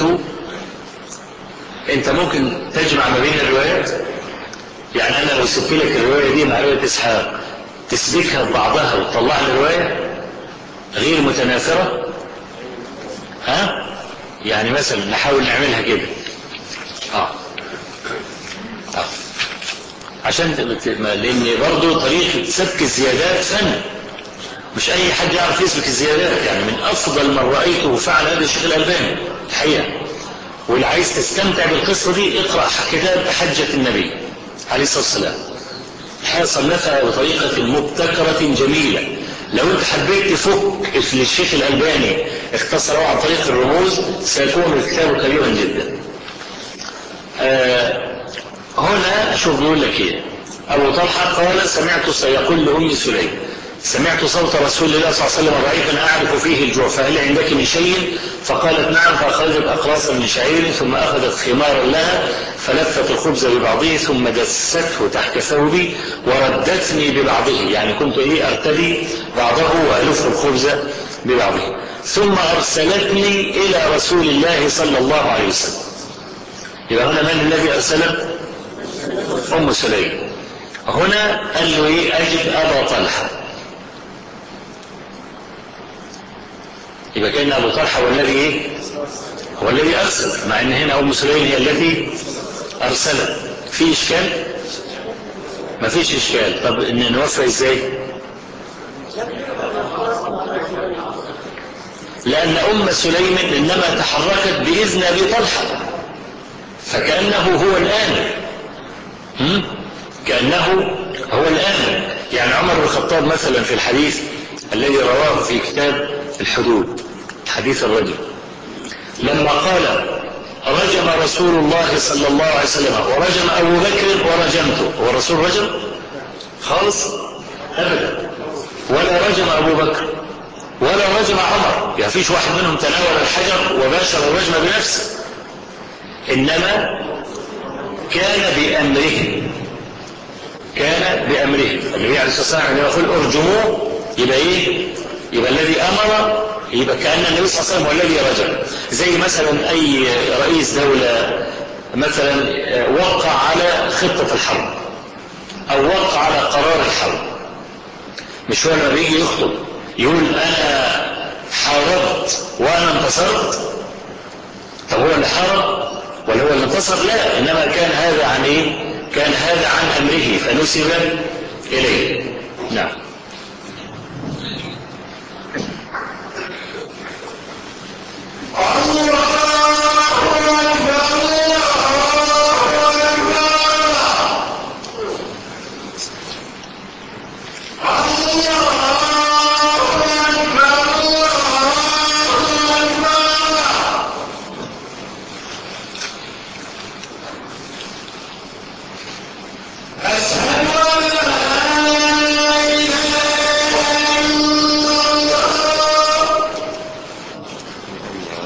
أنت ممكن تجمع ما بين الروايات، يعني أنا لو سبت لك الرواية دي مع رواية إسحاق تسبكها ببعضها وتطلع لي رواية غير متنافرة. يعني مثلا نحاول نعملها كده عشان لأن برضو طريقة سبك الزيادات فن، مش أي حد يعرف يسبك الزيادات. يعني من أفضل من رأيته فعل هذا الشيخ الألباني الحقيقة. واللي عايز تستمتع بالقصة دي اقرأ كتاب حجة النبي عليه الصلاة والسلام. الحقيقة صنفها بطريقة مبتكرة جميلة. لو انت حبيت تفك للشيخ الألباني اختصره عن طريق الرموز سيكون الكتاب كبيرا جدا. هنا شوف بيقول لك ايه. أبو طلحة قال سمعت سيقول لأم سليم سمعت صوت رسول الله صلى الله عليه وسلم ضعيفا أعرف فيه الجوع فهل عندك من شيء؟ فقالت نعم. فأخرجت أقراصا من شعير ثم أخذت خمارا لها فلفت الخبز ببعضه ثم دسته تحت ثوبي وردتني ببعضه، يعني كنت أرتدي بعضه وألف الخبز ببعضه ثم أرسلتني إلى رسول الله صلى الله عليه وسلم. يبقى هنا من الذي أرسله؟ أم سليم. هنا قال له أجب أبا طلحة. يبقى كأن أبو طلحة هو الذي أرسل، مع أن هنا أم سليم هي التي أرسلت. في إشكال؟ ما فيش إشكال. طب نوفى إزاي؟ لأن أم سليم إنما تحركت بإذن أبي طلحة فكأنه هو الآن كأنه هو الآن. يعني عمر بن الخطاب مثلا في الحديث الذي رواه في كتاب الحدود حديث الرجل لما قال رجم رسول الله صلى الله عليه وسلم ورجم أبو بكر ورجمته، هو الرسول رجم خالص أبدا، ولا رجم أبو بكر ولا رجم عمر، يعني فيش واحد منهم تناول الحجر وباشر الرجم بنفسه، إنما كان بأمره النبي عليه الصلاة والسلام يقول ارجموه. يبقى الذي أمر، يبقى كأن النبي صلى الله عليه وسلم هو الذي رجم. زي مثلا أي رئيس دولة مثلا وقع على خطة الحرب أو وقع على قرار الحرب، مش هو لما بيجي يخطب يقول أنا حاربت وأنا انتصرت؟ طب هو اللي حارب ولا هو اللي انتصر؟ لا، إنما كان هذا عن كان هذا عن أمره فنسب إليه. نعم. أشهد أن لا إله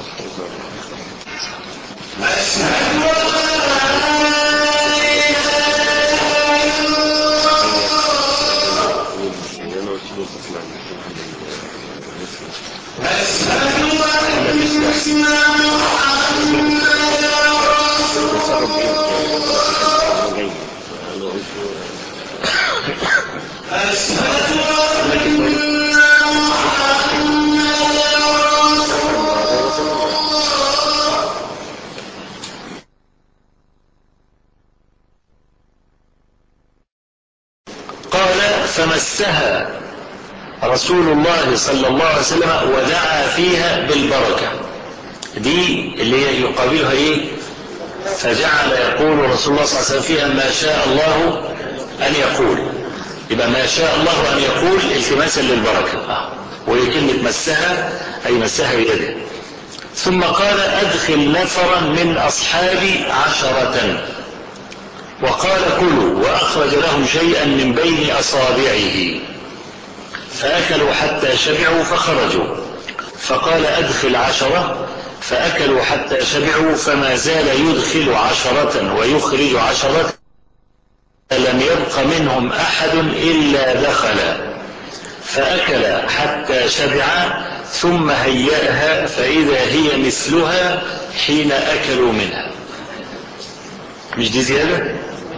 فمسها رسول الله صلى الله عليه وسلم ودعا فيها بالبركة. دي اللي هي يقابلها ايه؟ فجعل يقول رسول الله صلى الله عليه وسلم فيها ما شاء الله أن يقول. يبقى ما شاء الله أن يقول التماسا للبركة، وهي كلمة مسها أي مسها بيده. ثم قال أدخل نفرا من أصحابي 10 وقال كلوا، وأخرج لهم شيئا من بين أصابعه فأكلوا حتى شبعوا فخرجوا، فقال أدخل 10 فأكلوا حتى شبعوا، فما زال يدخل 10 ويخرج 10 لم يبق منهم أحد إلا دخل، فأكل حتى شبع ثم هيأها فإذا هي مثلها حين أكلوا منها. مش دي زيادة؟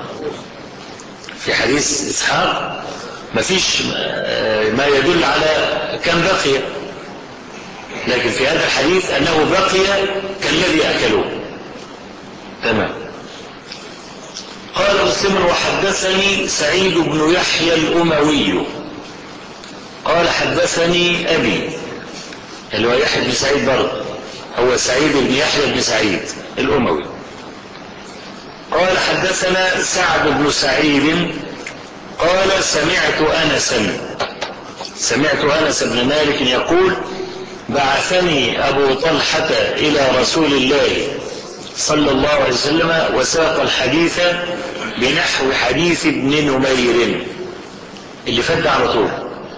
في حديث إسحاق مفيش ما يدل على كم بقي، لكن في هذا الحديث أنه بقي كالذي أكلوه. تمام. قال مسلم وحدثني سعيد بن يحيى الأموي قال حدثني أبي، اللي هو يحيى بن سعيد برضه، هو سعيد بن يحيى بن سعيد الأموي. قال حدثنا سعد بن سعيد قال سمعت أنس بن مالك يقول بعثني أبو طلحة إلى رسول الله صلى الله عليه وسلم وساق الحديث بنحو حديث ابن نمير. اللي فد على طول،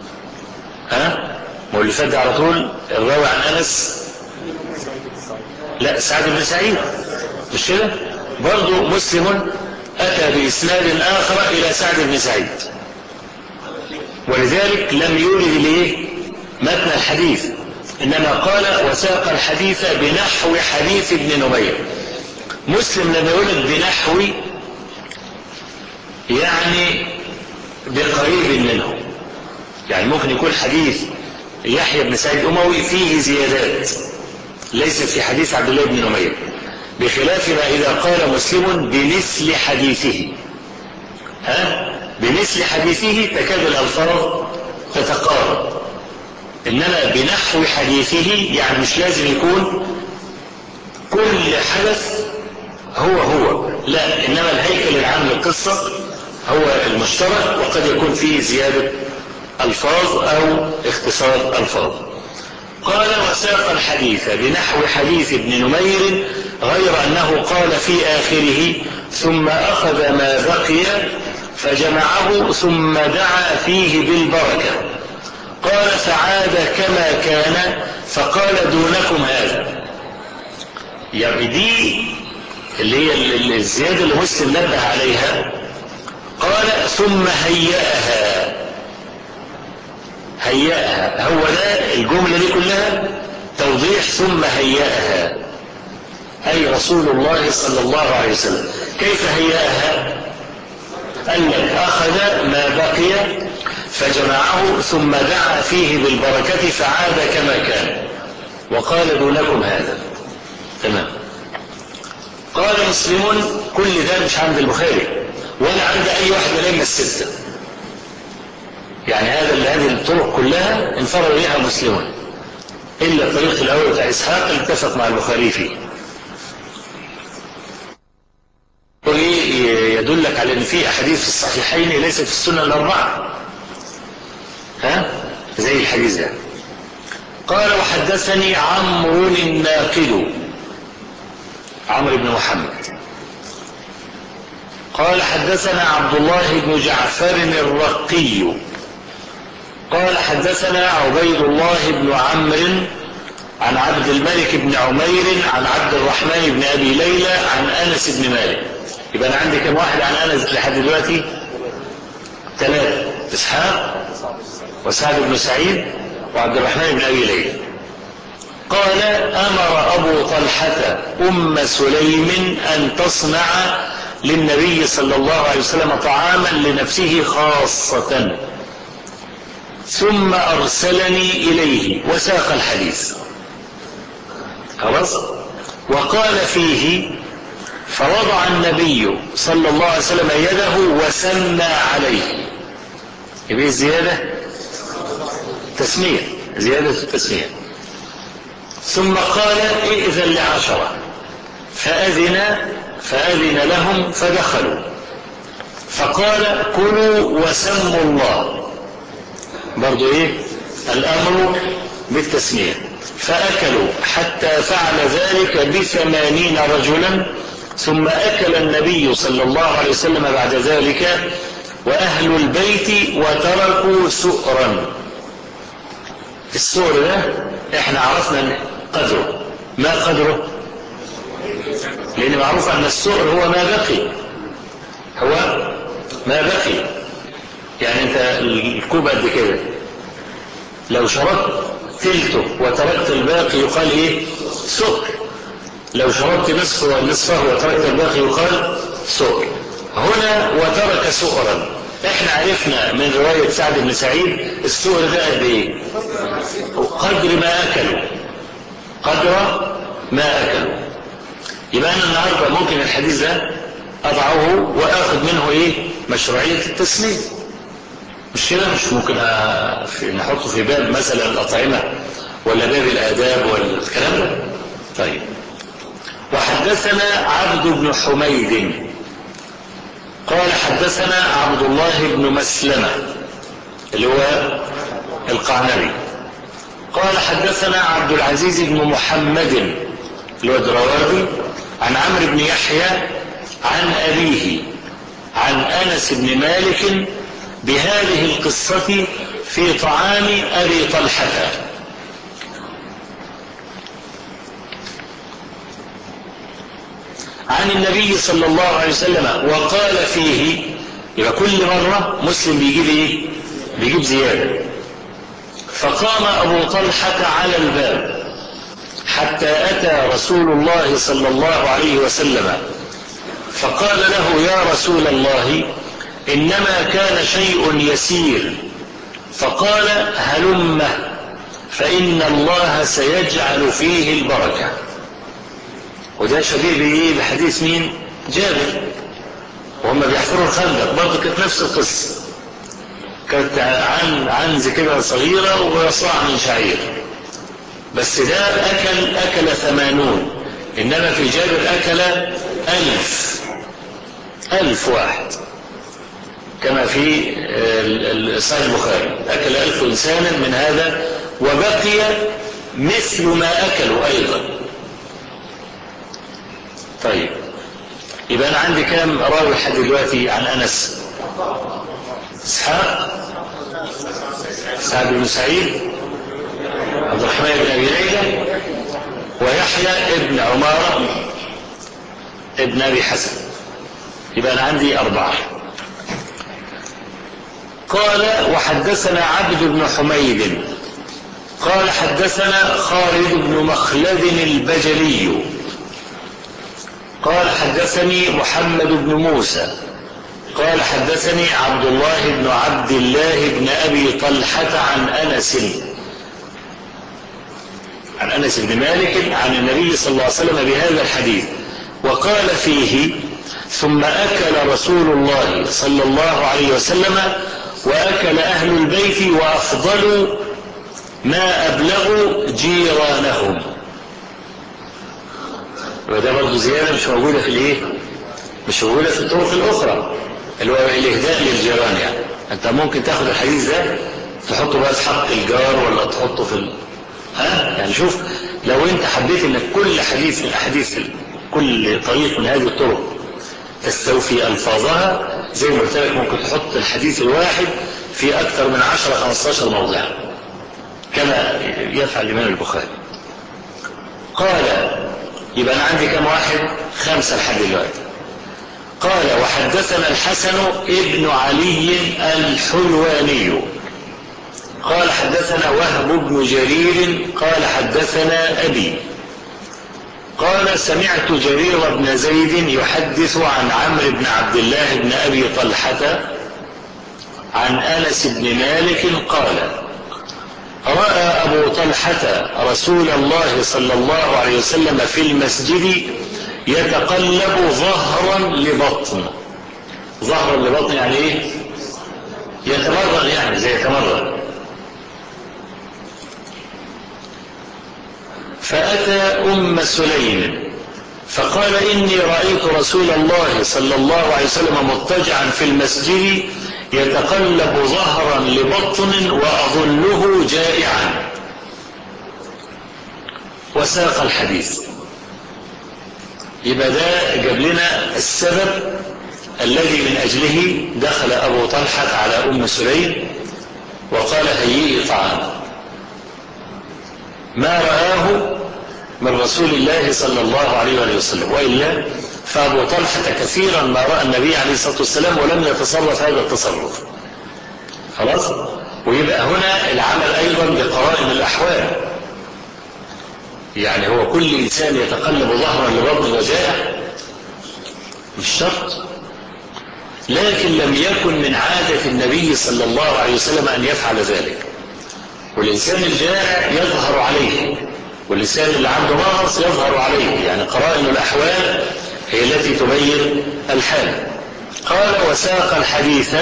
هو اللي فد على طول الراوي عن أنس، لا سعد بن سعيد، مش كده؟ برضو مسلم أتى بإسناد آخر إلى سعد بن سعيد، ولذلك لم يورد ليه متن الحديث، إنما قال وساق الحديث بنحو حديث ابن نمير. مسلم لم يورد بنحو يعني بقريب منه، يعني ممكن يكون حديث يحيى بن سعيد الأموي فيه زيادات ليست في حديث عبد الله بن نمير، بخلاف ما إذا قال مسلم بمثل حديثه، بمثل حديثه تكاد الألفاظ تتقارب، إنما بنحو حديثه يعني مش لازم يكون كل حدث هو لا، إنما الهيكل العام للقصة هو المشترك، وقد يكون فيه زيادة ألفاظ أو اختصار ألفاظ. قال وساق الحديث بنحو حديث ابن نمير غير أنه قال في آخره ثم أخذ ما بقي فجمعه ثم دعا فيه بالبركة. قال فعاد كما كان فقال دونكم هذا. يعني دي اللي هي الزيادة اللي مسلم نبه عليها. قال ثم هيأها، هو ده الجملة دي كلها توضيح ثم هيأها، أي رسول الله صلى الله عليه وسلم. كيف هيأها؟ قال لك أخذ ما بقي فجمعه ثم دعا فيه بالبركة فعاد كما كان وقال دونكم هذا. تمام. قال مسلم كل ده مش عند البخاري ولا عند أي واحد من الأئمة الستة، يعني هذه الطرق كلها انفرد بها مسلم إلا الطريق الأول بتاع إسحاق اللي اتفق مع البخاري فيه. يدلك على أن في أحاديث في الصحيحين ليست في السنة الأربعة، زي الحديث ده. قال وحدثني عمرو الناقد، عمرو بن محمد قال حدثنا عبد الله بن جعفر الرقي قال حدثنا عبيد الله بن عمرو عن عبد الملك بن عمير عن عبد الرحمن بن أبي ليلى عن أنس بن مالك. يبقى أنا عندي كم واحد عن أنس لحد دلوقتي؟ 3: إسحاق وسعد بن سعيد وعبد الرحمن بن أبي ليلى. قال: أمر أبو طلحة أم سليم أن تصنع للنبي صلى الله عليه وسلم طعاما لنفسه خاصة، ثم أرسلني إليه، وساق الحديث. خلاص. وقال فيه: فوضع النبي صلى الله عليه وسلم يده وسمى عليه. يبقى الزيادة تسمية، زيادة التسمية. ثم قال: ائذن ل10. فأذن لهم فدخلوا، فقال: كلوا وسموا الله. برضو الأمر بالتسمية. فأكلوا حتى فعل ذلك ب80 رجلا، ثم أكل النبي صلى الله عليه وسلم بعد ذلك وأهل البيت وتركوا سؤرا. السؤر ده احنا عرفنا قدره. ما قدره؟ لأن معروف أن السؤر هو ما بقي. يعني انت الكوب قد كده، لو شربت ثلثه وتركت الباقي يقال سؤر. لو شربت نصفه وتركت الباقي يقال سؤر. هنا وترك سؤرا. احنا عرفنا من رواية سعد بن سعيد السؤر ده قد قدر ما أكلوا. يبقى أنا النهاردة ممكن الحديث ده أضعه وأخذ منه مشروعية التسمية. مش كده؟ مش ممكن نحطه في باب مثلا الأطعمة ولا باب الآداب والكلام ده. طيب. وحدثنا عبد بن حميد قال: حدثنا عبد الله بن مسلمة اللي هو القعنبي قال: حدثنا عبد العزيز بن محمد اللي هو الدراوردي عن عمرو بن يحيى عن أبيه عن أنس بن مالك بهذه القصة في طعام أبي طلحة. عن النبي صلى الله عليه وسلم وقال فيه. يبقى كل مرة مسلم بيجيب زيادة. فقام أبو طلحة على الباب حتى أتى رسول الله صلى الله عليه وسلم، فقال له: يا رسول الله، إنما كان شيء يسير. فقال: هلم فإن الله سيجعل فيه البركة. وده شبيه بحديث مين؟ جابر، وهم بيحفروا الخندق برضه كانت نفس القصة. كانت عنز كده صغيرة وصاع من شعير، بس ده أكل 80، إنما في جابر أكل 1000 واحد، كما في صحيح البخاري أكل 1000 إنسانا من هذا، وبقي مثل ما أكلوا أيضا. طيب، يبقى أنا عندي كام راوي لحد دلوقتي عن أنس؟ إسحاق، سعد بن سعيد، عبد الرحمن بن أبي ليلى، ويحيى ابن عمارة ابن أبي حسن. يبقى أنا عندي 4. قال: وحدثنا عبد بن حميد قال: حدثنا خالد بن مخلد البجلي قال: حدثني محمد بن موسى قال: حدثني عبد الله بن عبد الله بن أبي طلحة عن أنس بن مالك عن النبي صلى الله عليه وسلم بهذا الحديث، وقال فيه: ثم أكل رسول الله صلى الله عليه وسلم وأكل أهل البيت وأفضلوا ما أبلغوا جيرانهم. وده برضو زيادة مش موجودة مش موجودة في الطرق الأخرى، اللي هو الإهداء للجيران. يعني أنت ممكن تاخد الحديث ده تحطه بقى في حق الجار، ولا تحطه في يعني شوف، لو أنت حبيت إنك كل حديث من الأحاديث، كل طريق من هذه الطرق تستوفي ألفاظها، زي ما قلت لك ممكن تحط الحديث الواحد في أكثر من 10-15 موضع، كما يفعل الإمام البخاري. قال، يبقى أنا عندي كم واحد؟ 5 لحد دلوقتي. قال وحدثنا الحسن ابن علي الحلواني قال حدثنا وهب بن جرير قال حدثنا أبي قال سمعت جرير بن زيد يحدث عن عمرو بن عبد الله بن أبي طلحة عن أنس بن مالك قال رأى أبو طلحة رسول الله صلى الله عليه وسلم في المسجد يتقلب ظهرا لبطن. ظهرا لبطن يعني ايه؟ يتمرغ، يعني زي يتمرغ. فأتى أم سليم فقال إني رأيت رسول الله صلى الله عليه وسلم مضطجعا في المسجد يتقلب ظهرا لبطن وأظنه جائعا، وساق الحديث. يبقى ده جاب لنا السبب الذي من أجله دخل أبو طلحة على أم سليم وقال هيئي طعام، ما رآه من رسول الله صلى الله عليه وسلم، وإلا فأبو طلحة كثيرا ما رأى النبي عليه الصلاة والسلام ولم يتصرف هذا التصرف. خلاص. ويبقى هنا العمل أيضا بقرائن الأحوال، يعني هو كل إنسان يتقلب ظهرا لبطن وجائع مش شرط، لكن لم يكن من عادة النبي صلى الله عليه وسلم أن يفعل ذلك. والإنسان الجائع يظهر عليه، والإنسان اللي عنده مغص يظهر عليه، يعني قرائن الأحوال هي التي تبين الحال. قال وساق الحديث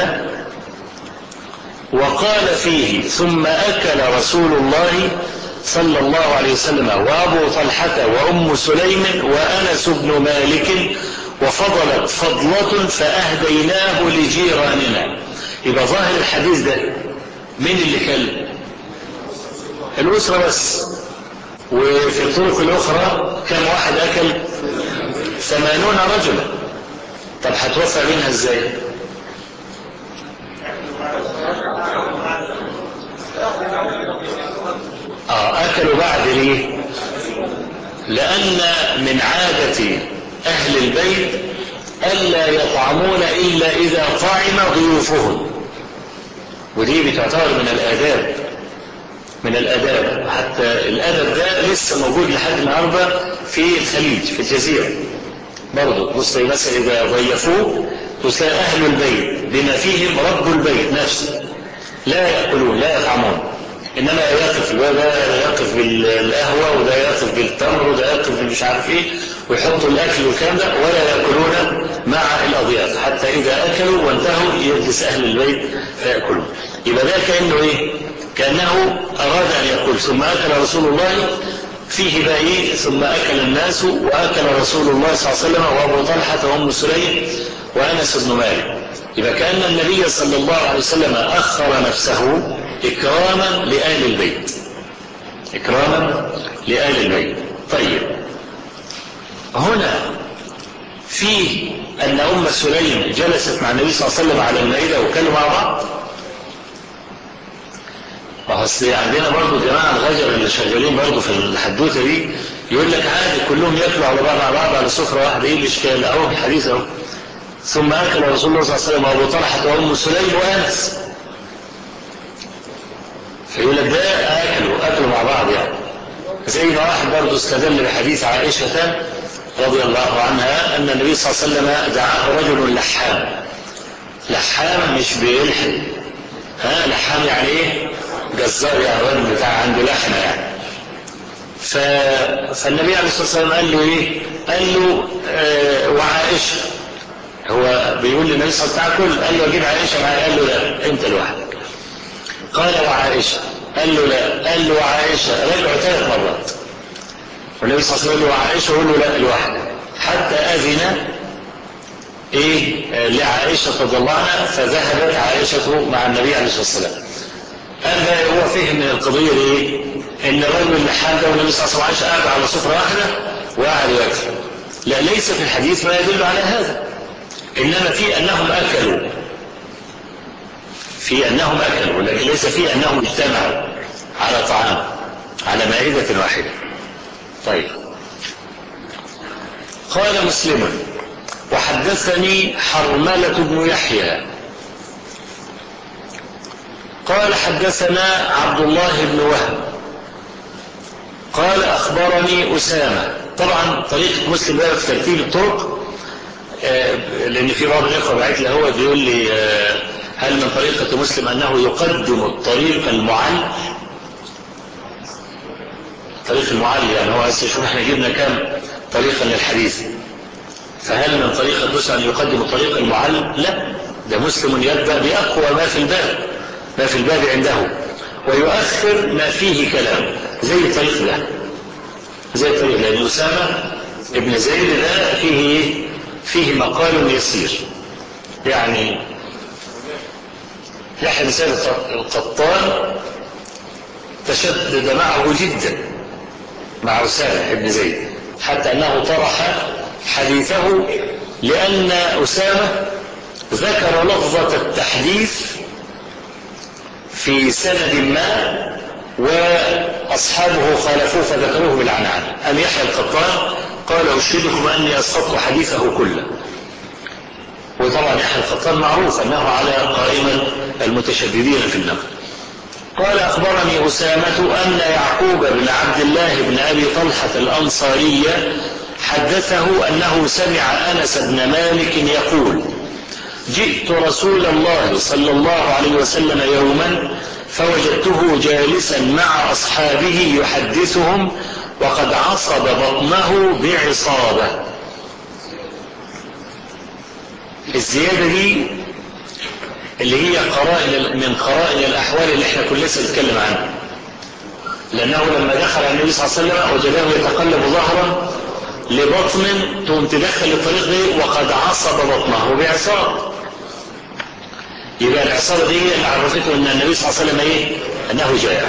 وقال فيه ثم أكل رسول الله صلى الله عليه وسلم وأبو طلحة وأم سليم وأنس بن مالك وفضلت فضلة فأهديناه لجيراننا. يبقى ظاهر الحديث ده مين اللي كل؟ الأسرة بس. وفي الطرق الأخرى كم واحد أكل؟ 80 رجلا. طب هتوفى منها ازاي؟ أكلوا بعد ليه؟ لأن من عادة أهل البيت ألا يطعمون إلا إذا طعم ضيوفهم، ودي بتعتبر من الآداب. حتى الأدب ده لسه موجود لحد النهارده في الخليج في الجزيرة برضه. بص مثلا إذا ضيفوه تلاقي أهل البيت بما فيهم رب البيت نفسه لا يأكلون لا يطعمون، إنما يقف، وده يقف بالقهوة وده يقف بالتمر وده يقف بالمش عارف إيه، ويحطوا الأكل والكلام ده، ولا يأكلون مع الأضياف حتى إذا أكلوا وانتهوا يجلس أهل البيت فيأكلون. يبقى ده كأنه إيه؟ كأنه أراد أن يأكل. ثم أكل رسول الله فيه بقى إيه؟ ثم أكل الناس وأكل رسول الله صلى الله عليه وسلم وأبو طلحة وأم سليم وأنس بن مالك. يبقى كأن النبي صلى الله عليه وسلم أخر نفسه إكراما لآل البيت، إكراما لآل البيت. طيب هنا فيه أن أم سليم جلست مع النبي صلى الله عليه وسلم على المائدة وكانوا مع بعض. وأصل عندنا برضو جماعة الغجر اللي شغالين برضو في الحدوثة دي يقول لك عادي كلهم يأكلوا على بعض مع بعض على سفرة واحدة، إيه الإشكال؟ أهو الحديث أهو ثم أكل رسول الله صلى الله عليه وسلم وأبو طلحة وأم سليم وأنس، فيقول لك ده أكلوا مع بعض يعني. زي ما واحد برضو استدل بحديث عائشة رضي الله عنها أن النبي صلى الله عليه وسلم دعاه رجل لحام مش بيلحم، لحام يعني ايه؟ جزار، يعني راجل بتاع عنده لحمه يعني. فالنبي عليه الصلاه والسلام قال له ايه؟ قال له وعائشه، هو بيقول للنبي صلى الله عليه وسلم قال له اجيب عائشه معايا، قال له لا انت لوحدك. قال وعائشه، قال له لا، قال له وعائشه، رجعوا 3 مرات. والنبي صلى الله عليه وسلم قال له وعائشه، قال له لا لوحدك، حتى اذن لعائشه رضي الله عنها، فذهبت عائشه مع النبي عليه الصلاه والسلام. هذا هو فهم من القضية ايه؟ ان الرجل اللحام ده والنبي صلى الله عليه وسلم قاعد على سفرة واحدة وقاعد ياكل. لا، ليس في الحديث ما يدل على هذا، انما في انهم اكلوا، لكن ليس في انهم اجتمعوا على طعام على مائدة واحدة. طيب قال مسلم: وحدثني حرملة بن يحيى قال حدثنا عبد الله بن وهب قال أخبرني أسامة. طبعا طريقة مسلم بقى في ترتيب الطرق، لأن في بعض الإخوة بعت لي هو بيقول لي هل من طريقة مسلم أنه يقدم الطريق المعل؟ طريق المعل يعني هو عايز يشوف احنا جبنا كام طريقا للحديث، فهل من طريقة مسلم أن يقدم الطريق المعل؟ لا، ده مسلم يبدأ بأقوى ما في الباب عنده ويؤخر ما فيه كلام، زي الطريق ده، لأن أسامة ابن زيد ده فيه مقال يسير. يعني يحيى بن سعيد القطان تشدد معه جدا مع أسامة ابن زيد، حتى أنه طرح حديثه لأن أسامة ذكر لفظة التحديث في سند ما وأصحابه خالفوه فذكروه بالعنعنة. أم يحيى القطان قال: أشهدكم أني أسقطت حديثه كله. وطبعا يحيى القطان معروف أنه على قائمة المتشددين في النقل. قال: أخبرني أسامة أن يعقوب بن عبد الله بن أبي طلحة الأنصاري حدثه أنه سمع أنس بن مالك يقول: جئت رسول الله صلى الله عليه وسلم يوما فوجدته جالسا مع أصحابه يحدثهم وقد عصب بطنه بعصابة. الزيادة دي اللي هي من قرائن الأحوال اللي احنا كل لسه نتكلم عنها، لأنه لما دخل على النبي صلى الله عليه وسلم وجده يتقلب ظهرا لبطن تقوم تدخل الطريق دي وقد عصب بطنه بعصاب. يبقى العصابة دي هي اللي عرفته أن النبي صلى الله عليه وسلم أنه جائع.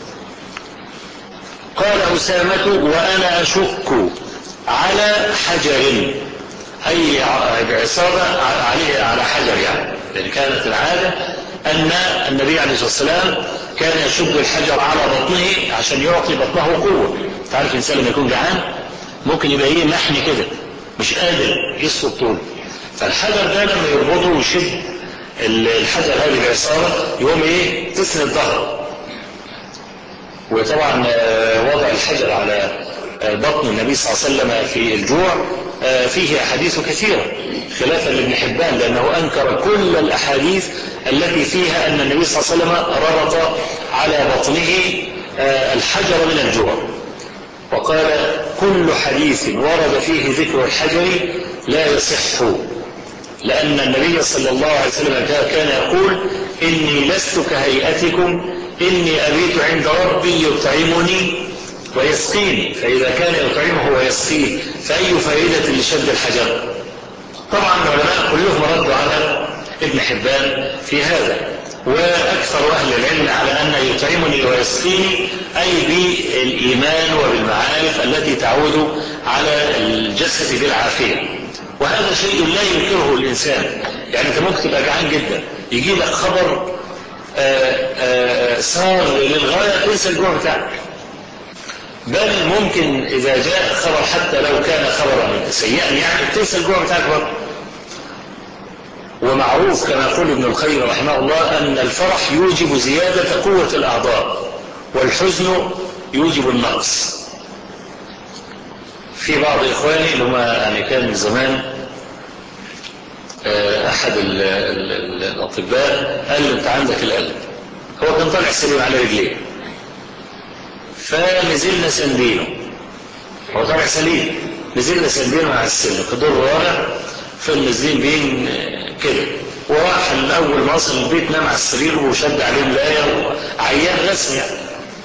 قال أسامة: وأنا أشك على حجر، أي بعصابة على حجر يعني، لأن كانت العادة أن النبي عليه الصلاة والسلام كان يشد الحجر على بطنه عشان يعطي بطنه قوة. تعرف الإنسان لما يكون جعان ممكن يبقى محني كده مش قادر يسقط طول، فالحجر ده لما يربطه ويشد الحجر هذه بعصابة يقوم تسند الظهر. وطبعا وضع الحجر على بطن النبي صلى الله عليه وسلم في الجوع فيه أحاديث كثيرة خلافا لابن حبان، لأنه أنكر كل الأحاديث التي فيها أن النبي صلى الله عليه وسلم ربط على بطنه الحجر من الجوع، وقال: كل حديث ورد فيه ذكر الحجر لا يصح، لأن النبي صلى الله عليه وسلم كان يقول: إني لست كهيئتكم، إني أبيت عند ربي يطعمني ويسقيني، فإذا كان يطعمه ويسقيه فأي فائدة لشد الحجر؟ طبعا العلماء كلهم ردوا على ابن حبان في هذا، وأكثر أهل العلم على أن يطعمني ويسقيني أي بالإيمان وبالمعارف التي تعود على الجسد بالعافية، وهذا شيء لا ينكره الإنسان. يعني أنت ممكن تبقى جعان جدا يجي لك خبر صار للغاية تنسى الجوع بتاعك، بل ممكن إذا جاء خبر حتى لو كان خبرا سيئا يعني تنسى الجوع بتاعك برضه. ومعروف كما يقول ابن القيم رحمه الله أن الفرح يوجب زيادة قوة الأعضاء والحزن يوجب النقص. في بعض إخواني اللي هم يعني كان من زمان أحد الأطباء قال له: أنت عندك القلب. هو كان طالع سليم على رجليه، فنزلنا سندينه، هو طالع سليم، نزلنا سندينه على السلم في الدور الرابع، فالنازلين بين كده، وراح الأول ما وصل البيت نام على السرير وشد عليه ملاية وعيان رسمي يعني.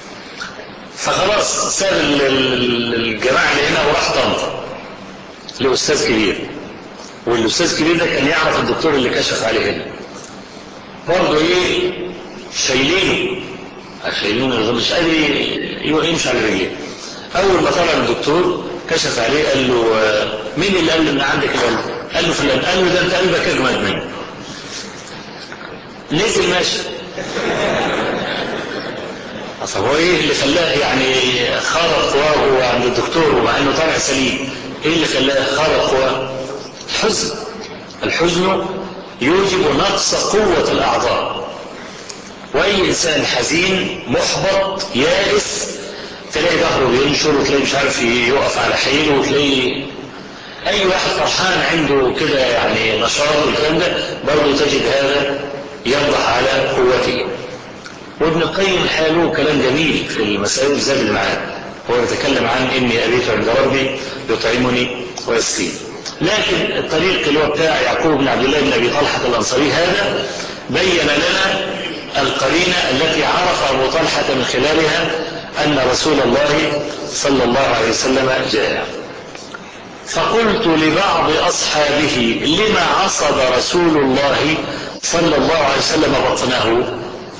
فخلاص ساب الجماعة اللي هنا وراح طنطا لأستاذ كبير، والأستاذ الكبير ده كان يعرف الدكتور اللي كشف عليه هنا، برضه شايلينه مش قادر يمشي على رجليه. أول ما طلع الدكتور كشف عليه قال له: مين اللي قال له إن عندك القلب؟ قال له: فلان. قال له: ده أنت قلبك أجمد مني. نزل ماشي. طب هو ايه اللي خلاه يعني خارق قواه عند الدكتور ومع انه طالع سليم؟ ايه اللي خلاه خارق قواه؟ الحزن. الحزن يوجب نقص قوة الأعضاء، وأي إنسان حزين محبط يائس تلاقي ظهره بينشر، وتلاقي مش عارف يقف على حيله، وتلاقي أي واحد فرحان عنده كده يعني نشاط والكلام ده برضه تجد هذا ينضح على قوته. وابن القيم حاله كلام جميل في المسائل زاد المعاد، هو يتكلم عن إني أبيت عند ربي يطعمني ويسقيني. لكن الطريق اللي هو بتاع يعقوب بن عبد الله بن أبي طلحة الأنصاري هذا بين لنا القرينة التي عرف أبو طلحة من خلالها أن رسول الله صلى الله عليه وسلم جاء. فقلت لبعض أصحابه: لما عصب رسول الله صلى الله عليه وسلم بطنه؟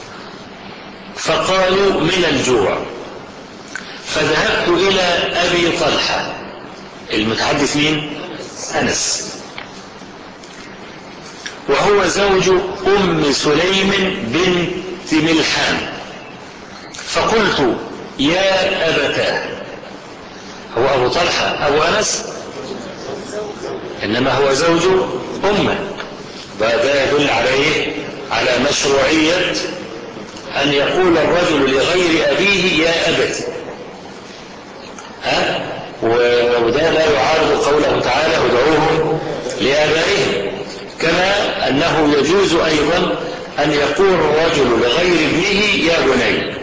فقالوا: من الجوع. فذهبت إلى أبي طلحة، المتحدث مين؟ أنس، وهو زوج أم سليم بنت ملحان، فقلت: يا أبتاه. هو أبو طلحة أبو أنس، إنما هو زوج أمه، وده يدل على إيه؟ على مشروعية أن يقول الرجل لغير أبيه يا أبت، وده لا يعارض قوله تعالى: ادعوهم لآبائهم. كما أنه يجوز أيضا أن يقول الرجل لغير ابنه يا بني،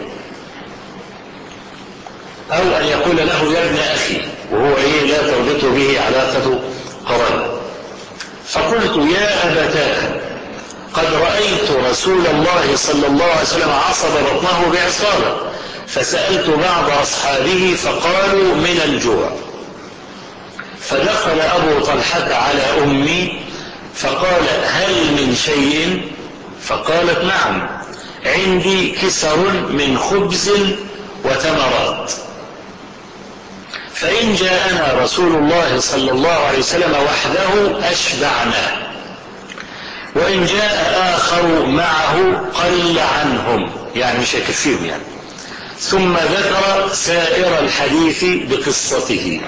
أو أن يقول له يا ابن أخي، وهو لا تربط به علاقة قرابة. فقلت: يا أبتاه، قد رأيت رسول الله صلى الله عليه وسلم عصب بطنه بعصابة، فسألت بعض أصحابه فقالوا: من الجوع. فدخل أبو طلحة على أمي فقال: هل من شيء؟ فقالت: نعم، عندي كسر من خبز وتمرات، فإن جاءنا رسول الله صلى الله عليه وسلم وحده أشبعناه، وإن جاء آخر معه قل عنهم، يعني مش هيكفيهم يعني. ثم ذكر سائر الحديث بقصته.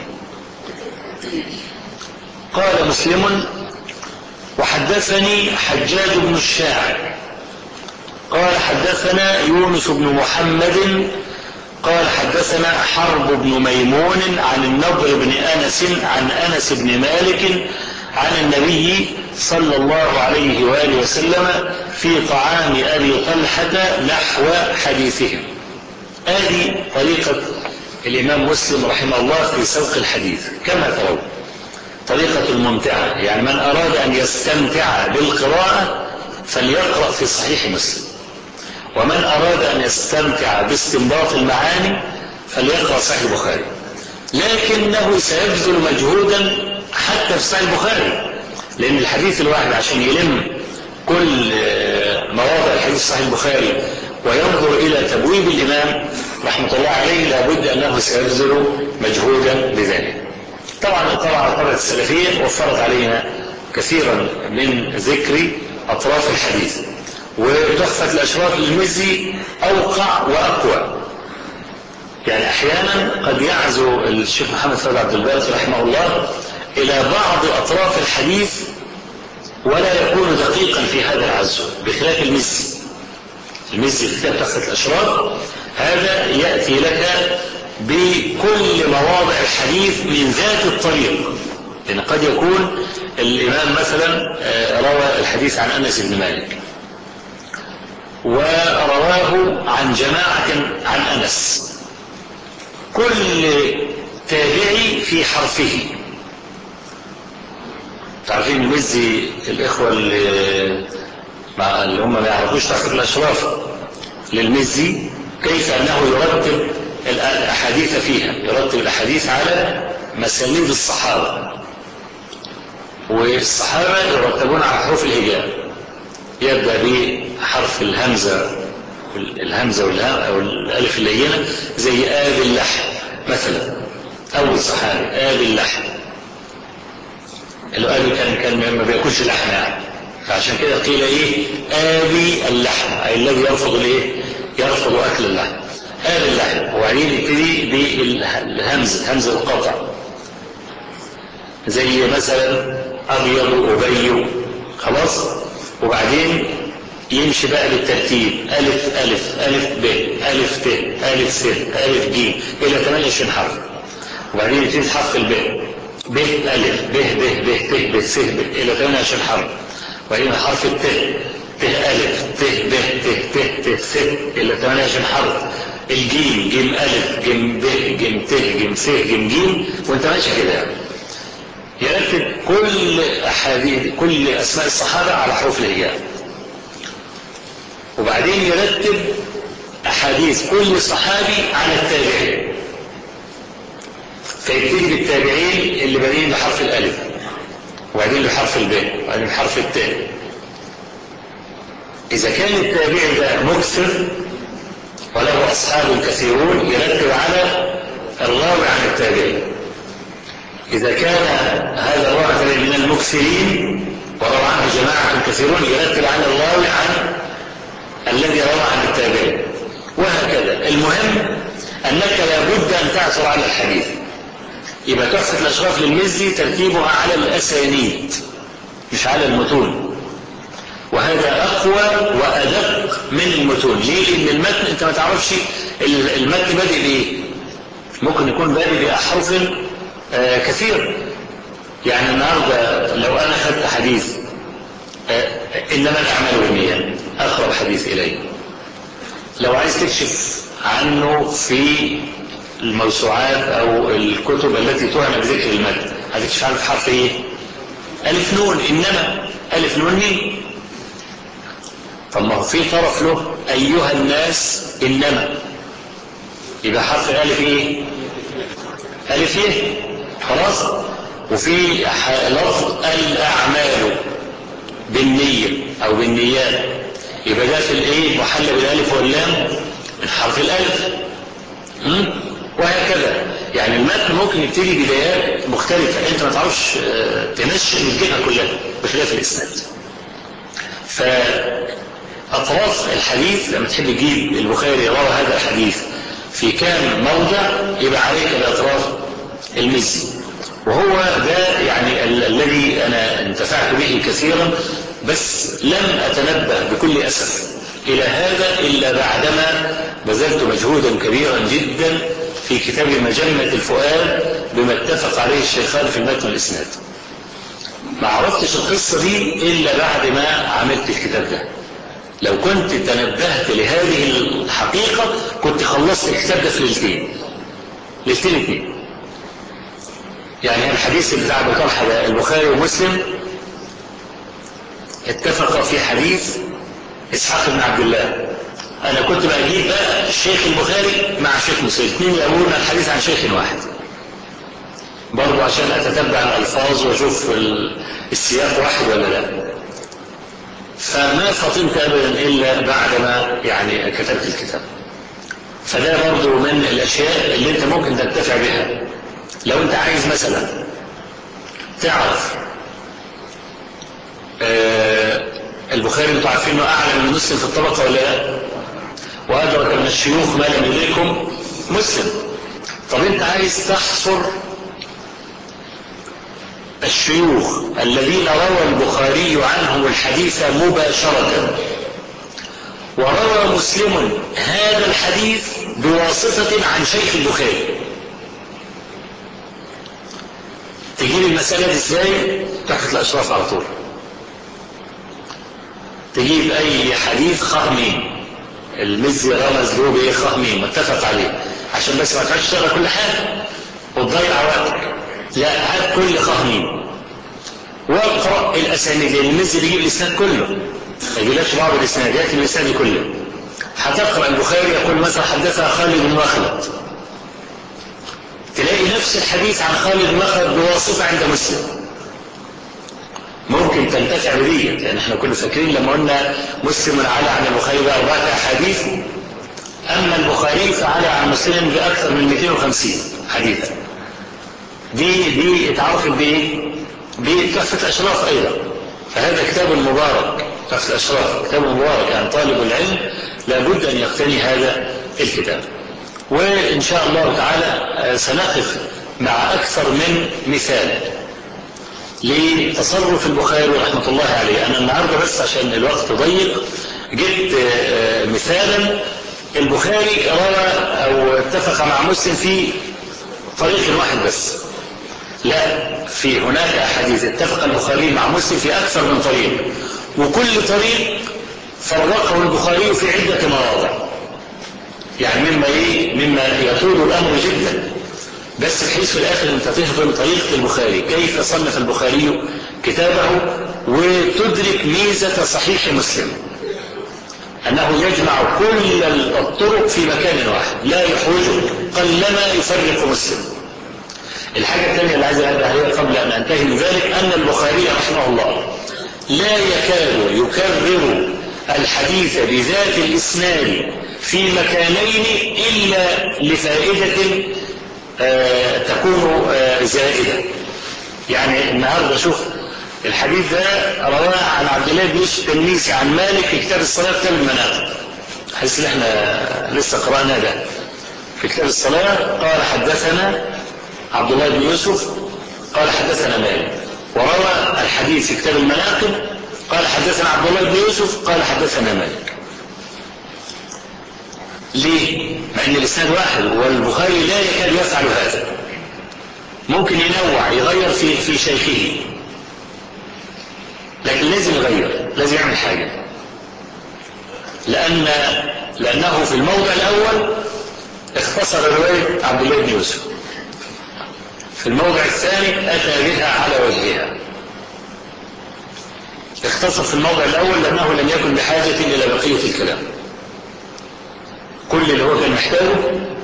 قال مسلم: وحدثني حجاج بن الشاعر قال حدثنا يونس بن محمد قال حدثنا حرب بن ميمون عن النضر بن أنس عن أنس بن مالك عن النبي صلى الله عليه وآله وسلم في طعام أبي طلحة نحو حديثهم. هذه طريقة الإمام مسلم رحمه الله في سوق الحديث كما ترون، طريقة ممتعة. يعني من أراد أن يستمتع بالقراءة فليقرأ في صحيح مسلم، ومن أراد أن يستمتع باستنباط المعاني فليقرأ صحيح البخاري. لكنه سيبذل مجهودا حتى في صحيح البخاري، لأن الحديث الواحد عشان يلم كل مواضع الحديث صحيح البخاري وينظر إلى تبويب الإمام رحمة الله عليه لابد أنه سيبذل مجهودا بذلك. طبعا القراءة على القراءة السلفية وفرت علينا كثيرا من ذكر أطراف الحديث، وتحفة الأشراف للمزي أوقع وأقوى. يعني أحيانا قد يعزو الشيخ محمد فؤاد عبد الباقي رحمه الله إلى بعض أطراف الحديث ولا يكون دقيقا في هذا العزو، بخلاف المزي. المزي في كتاب تحفة الأشراف هذا يأتي لك بكل مواضع الحديث من ذات الطريق، لأن قد يكون الإمام مثلا روى الحديث عن أنس بن مالك ورواه عن جماعة عن أنس، كل تابعي في حرفه. تعرفين المزي الإخوة اللي هم ما يعرفوش تحفة الأشراف للمزي كيف أنه يرتب الأحاديث فيها، يرتب الأحاديث على مسانيد الصحابة، والصحابة يرتبون على حروف الهجاء، يبدأ بحرف الهمزة والألف اللينة زي آب اللحم مثلا، أول صحابي آب اللحم، الآبي كان ما بيأكلش لحم يعني، فعشان كده قيل آبي اللحم، أي الذي يرفض يرفض أكل اللحم. قال اللحم، وبعدين يبتدي بالهمز، همز القطع، زي مثلا أبيض وأبي، خلاص. وبعدين يمشي بقى بالترتيب، ألف ألف ألف ب ألف ت ألف س ألف ج إلى 28 حرف. وبعدين يبتدي حرف الب، ب ألف ب ب ب ت ب س ب إلى 28 حرف. وبعدين حرف الت، ت ألف ت ب ت ت ت س إلى 28 حرف. الجيم، جيم ألف جيم ب جيم ت جيم س جيم ج، وانت ماشي كده. يرتب كل أحاديث كل أسماء الصحابة على حروف الهجاء، وبعدين يرتب أحاديث كل صحابي على التابعين، فيبتدي بالتابعين اللي بادئين بحرف الألف، وبعدين بحرف الب، وبعدين بحرف التاء. إذا كان التابعي ده مكثر وله أصحاب كثيرون يرتب على الراوي عن التابعين. إذا كان هذا الراوي من المكثرين وروى عنه جماعة كثيرون يرتب على الراوي عن الذي روى عن التابعين، وهكذا. المهم أنك لابد أن تعثر على الحديث. يبقى تحفة الأشراف للمزي ترتيبها على الأسانيد مش على المتون، وهذا أقوى وأدق من المتون. ليه؟ لأن المتن أنت ما تعرفش المتن بادئ بإيه، ممكن يكون بادئ بأحرف كثير. يعني النهاردة لو أنا خدت حديث إنما الأعمال بالنيات، أقرب حديث إليه، لو عايز تكشف عنه في الموسوعات أو الكتب التي تعنى بذكر المتن، هتكشف عنه في حرف إيه؟ ألف نون، إنما ألف نون مين؟ طب ما هو في طرف له أيها الناس إنما، يبقى حرف الألف إيه؟ ألف إيه؟ خلاص. وفي لفظ الأعمال بالنية أو بالنيات، يبقى ده في الإيه؟ محل بالألف واللام من حرف الألف. وهكذا. يعني المتن ممكن يبتدي بدايات مختلفة أنت ما تعرفش تمشي الجهة كلها بخلاف الإسناد. فأطراف الحديث لما تحب تجيب البخاري روى هذا الحديث في كام موضع، يبقى عليك بأطراف المزي، وهو ده يعني الذي أنا انتفعت به كثيرا، بس لم أتنبه بكل أسف إلى هذا إلا بعدما بذلت مجهودا كبيرا جدا في كتاب مجمة الفؤاد بما اتفق عليه الشيخان في المتن والإسناد. ما عرفتش القصة دي إلا بعد ما عملت الكتاب ده. لو كنت تنبهت لهذه الحقيقة كنت خلصت الكتاب ده في ليلتين اتنين. يعني الحديث بتاع أبو طلحة ده البخاري ومسلم اتفقوا في حديث إسحاق بن عبد الله. أنا كنت بجيب بقى الشيخ البخاري مع الشيخ مسلم، اثنين يقولون الحديث عن شيخ واحد، برضو عشان أتتبع الألفاظ وأشوف السياق واحد ولا لا. فما فطنت أبدا إلا بعدما يعني كتبت الكتاب. فده برضو من الأشياء اللي أنت ممكن تنتفع بها لو أنت عايز مثلا تعرف البخاري انتوا عارفين انه اعلى من مسلم في الطبقه ولا لا؟ وادرك من الشيوخ ما لم يدركهم مسلم. طب انت عايز تحصر الشيوخ الذين روى البخاري عنهم الحديث مباشره، وروى مسلم هذا الحديث بواسطه عن شيخ البخاري، تجيب المساله دي ازاي؟ تحت الاشراف على طول تجيب اي حديث خامين المزي رمز له بايه خامين متفق عليه، عشان بس ما تقعدش تقرا كل حاجه وتضيع وقتك. لا، هات كل خامين واقرا الاسانيد، لان المزي بيجيب الاسناد كله، ما يجيلكش بعض الاسنادات الاسناد كله. هتقرا البخاري يقول مثلا حدثنا خالد بن مخلد، تلاقي نفس الحديث عن خالد بن مخلد بواسطه عند مسلم. ممكن تنتفع بدي، لان احنا كنا فاكرين لما قلنا مسلم على عن البخاري ب4 احاديث، اما البخاري فعلى عن مسلم باكثر من 250 حديثا. دي اتعرفت بايه؟ بتحفة الاشراف ايضا. فهذا كتاب مبارك، تحفة الاشراف كتاب مبارك، يعني طالب العلم لابد ان يقتني هذا الكتاب. وإن شاء الله تعالى سنقف مع أكثر من مثال لتصرف البخاري رحمة الله عليه. أنا النهاردة بس عشان الوقت ضيق جبت مثالا البخاري روى أو اتفق مع مسلم في طريق واحد بس. لا، في هناك أحاديث اتفق البخاري مع مسلم في أكثر من طريق، وكل طريق فرقه البخاري في عدة مواضع، يعني مما يطول الأمر جدا، بس بحيث في الآخر أنت تفهم طريقة البخاري كيف صنف البخاري كتابه، وتدرك ميزة صحيح مسلم أنه يجمع كل الطرق في مكان واحد لا يحوجك، قلما يفرق مسلم. الحاجة الثانية اللي عايز أنبه عليها قبل أن أنتهي من ذلك أن البخاري رحمه الله لا يكاد يكرر الحديث بذات الإسناد في مكانين إلا لفائدة تكون زائدة. يعني النهاردة شوف الحديث ده رواه عن عبد الله بن يوسف التنيسي عن مالك في كتاب الصلاة كتاب المناقب، الحديث اللي احنا لسه قرأناه ده في كتاب الصلاة. قال حدثنا عبد الله بن يوسف قال حدثنا مالك، وروى الحديث في كتاب المناقب قال حدثنا عبد الله بن يوسف قال حدثنا مالك. ليه؟ مع ان الاسناد واحد، والبخاري لا يكاد يفعل هذا، ممكن ينوع يغير في شيخه، لكن لازم يغير، لازم يعمل حاجة، لأنه في الموضع الأول اختصر رواية عبد الله بن يوسف، في الموضع الثاني أتى بها على وجهها. اختصر في الموضع الأول لأنه لم يكن بحاجة إلى بقية الكلام، كل اللي هو كان محتاجه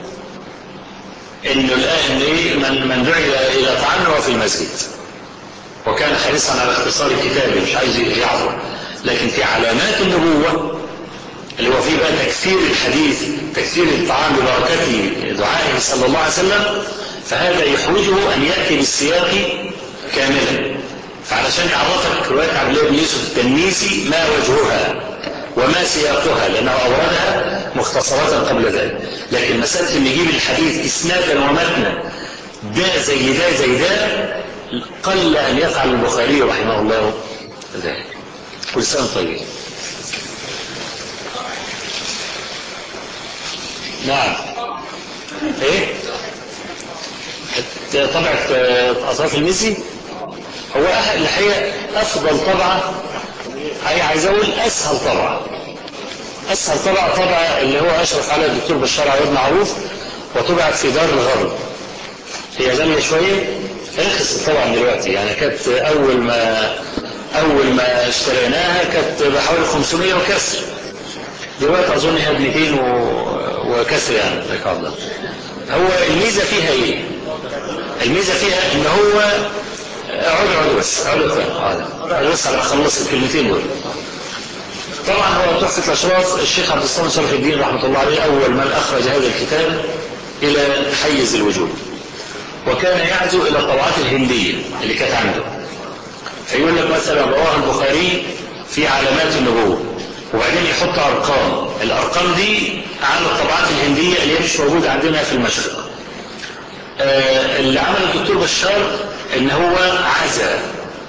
إنه الآن من دعي إلى طعام هو في المسجد، وكان حريصا على اختصار كتابه مش عايز يعظم. لكن في علامات النبوة اللي هو فيه بقى تكثير الحديث، تكثير الطعام ببركته دعائه صلى الله عليه وسلم، فهذا يحوجه أن يأتي بالسياق كاملا. فعلشان يعرفك رواية عبد الله بن يوسف التنيسي ما وجهها وما سياقها، لأنه أوردها مختصرات قبل ذلك. لكن مسألة أن يجيب الحديث إسنادا ومتنا ده زي ده زي ده قل أن يفعل البخاري رحمه الله ذلك. كل سنة طيب. نعم. ايه طبعة أطراف المزي هو الحقيقة أفضل طبعة، عايز أقول أسهل طبعة، أسهل طبعة اللي هو أشرف على الدكتور بشار عوض معروف، وطبعت في دار الغرب. هي غالية شوية، رخصت طبعا دلوقتي، يعني كانت أول ما اشتريناها كانت بحوالي 500 وكسر، دلوقتي أظن هي 200 وكسر يعني. لك الله. هو الميزة فيها ايه؟ الميزة فيها ان هو اقعد بس على ما اخلص الكلمتين دول. طبعا هو تحفة الاشراف الشيخ عبد الصمد صالح الدين رحمة الله عليه اول من اخرج هذا الكتاب الى حيز الوجود، وكان يعزو الى الطبعات الهندية اللي كانت عنده، فيقول لك مثلا رواه البخاري في علامات النبوة، وبعدين يحط ارقام، الارقام دي عن الطبعات الهندية اللي مش موجودة عندنا في المشرق. اللي عمل الدكتور بشار ان هو عزى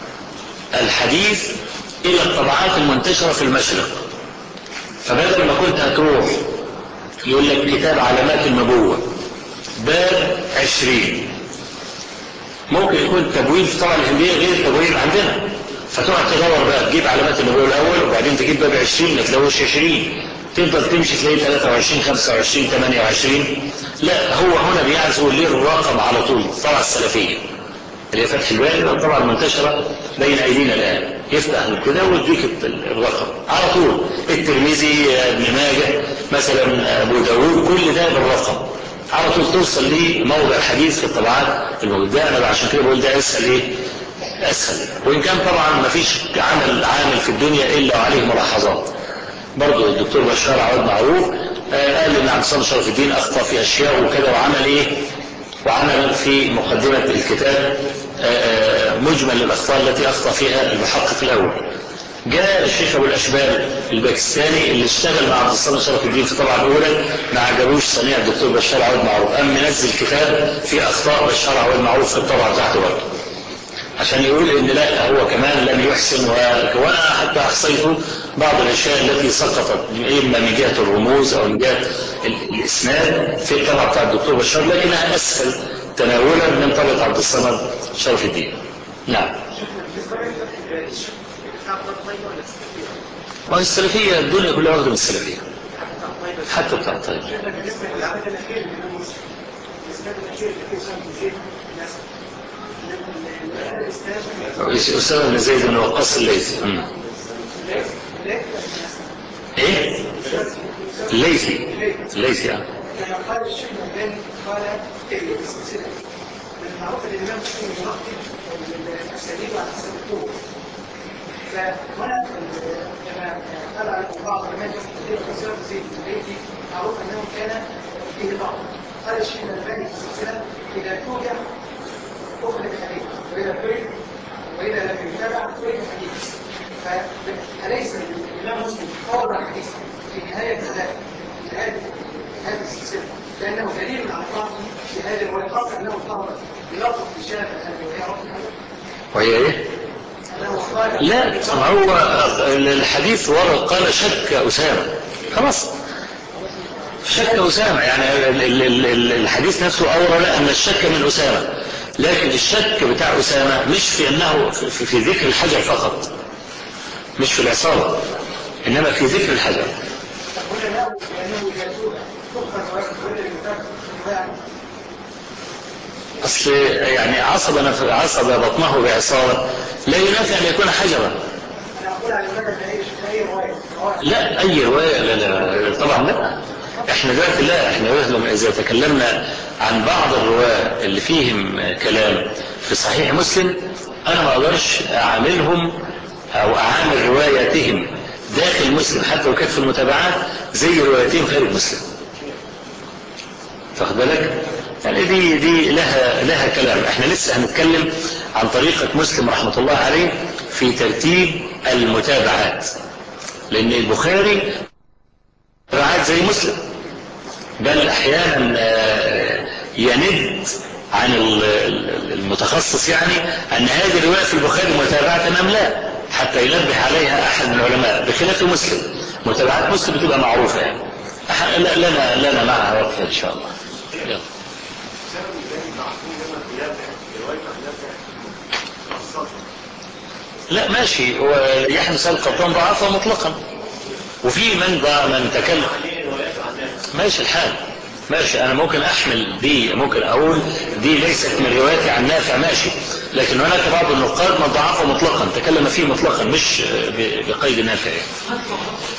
الحديث الى الطبعات المنتشرة في المشرق، فبدل ما كنت هتروح يقول لك كتاب علامات النبوة باب 20، ممكن يكون تبويب في الطبعة الهندية غير التبويب عندنا، فتقعد تدور بقى تجيب علامات النبوة الاول وبعدين تجيب باب 20 ما تلاقوش 20، تفضل تمشي تلاقي 23 25 28. لا، هو هنا بيعزو للرقم على طول، الطبعة السلفية اللي هي فتح الباري والطبعة المنتشرة بين ايدينا الان، يفتح كده ويديك الرقم على طول. الترمذي، ابن ماجه مثلا، ابو داود، كل ده بالرقم على طول توصل لموضع الحديث في الطبعات الموجودة. انا عشان كده بقول ده اسهل اسهل، وان كان طبعا ما فيش عامل في الدنيا الا عليه ملاحظات. برضو الدكتور بشار عوض معروف قال ان عبد الصمد شرف الدين اخطأ في اشياء وكذا، وعمل في مقدمة الكتاب مجمل الاخطاء التي اخطأ فيها المحقق الاول. جاء الشيخ ابو الاشبال الباكستاني اللي اشتغل مع عبد الصمد شرف الدين في الطبعه الاولى، ما عجبوش صنيع الدكتور بشار عواد معروف، قام منزل كتاب في اخطاء بشار عواد معروف في الطبعه بتاعته برضه، عشان يقول ان لا هو كمان لم يحسن. وانا حتى احصيت بعض الاشياء التي سقطت اما من جهه الرموز او من جهه الاسناد في الطبعه بتاع الدكتور بشار، لكنها اسهل تناولا من طبعه عبد الصمد شرف الدين. نعم. ما السلفيه الدنيا كلها واخده من السلفيه حتى بتاع الطيب. أسامة بن زيد بن وقاص الليثي. ايه؟ الليثي يعني. كما قال الشيخ الألباني قال السلسلة من معروف الإمام مسلم ينقي الأساليب على حسب الطرق. فهنا كما قال بعض العلماء في أسامة بن زيد الليثي معروف أنه كان فيه ضعف. قال الشيخ الألباني في السلسلة إذا توجع أخرج حديث وإذا فرد وإذا لم يتابع فرد حديث. فأليس الإمام مسلم فرض حديث في نهاية هذه السلسلة لأنه دليل على ضعفه في هذا والخاص أنه فرض بلفظ الشافعي وهي رفض وهي ايه؟ لا هو الحديث ورد قال شك أسامة، خلاص شك أسامة، يعني الحديث نفسه أورد أن الشك من أسامة، لكن الشك بتاع أسامة مش في أنه في ذكر الحجر فقط، مش في العصابة، إنما في ذكر الحجر. أصل يعني عصب بطنه بعصابة لا ينافع أن يكون حجرا. لا أي رواية لا طبعا لا. احنا دلوقتي لا، احنا دلوقتي إذا تكلمنا عن بعض الرواة اللي فيهم كلام في صحيح مسلم، أنا ما أقدرش أعاملهم أو أعامل رواياتهم داخل مسلم حتى لو كانت في المتابعات زي رواياتهم خارج مسلم. فاخد بالك؟ يعني دي لها كلام. احنا لسه هنتكلم عن طريقة مسلم رحمة الله عليه في ترتيب المتابعات، لأن البخاري متابعات زي مسلم، بل أحيانا يند عن المتخصص يعني أن هذه الرواية في البخاري متابعة أم لا، حتى ينبه عليها أحد من العلماء، بخلاف مسلم متابعات مسلم بتبقى معروفة يعني. لنا معها وقفة إن شاء الله. يلا. لا ماشي، هو يحيى القطان ضعفه مطلقا، وفي من تكلم ماشي الحال، ماشي انا ممكن احمل دي، ممكن اقول دي ليست من روايتي عن نافع ماشي، لكن هناك بعض النقاد من ضعفه مطلقا، تكلم فيه مطلقا مش بقيد نافع.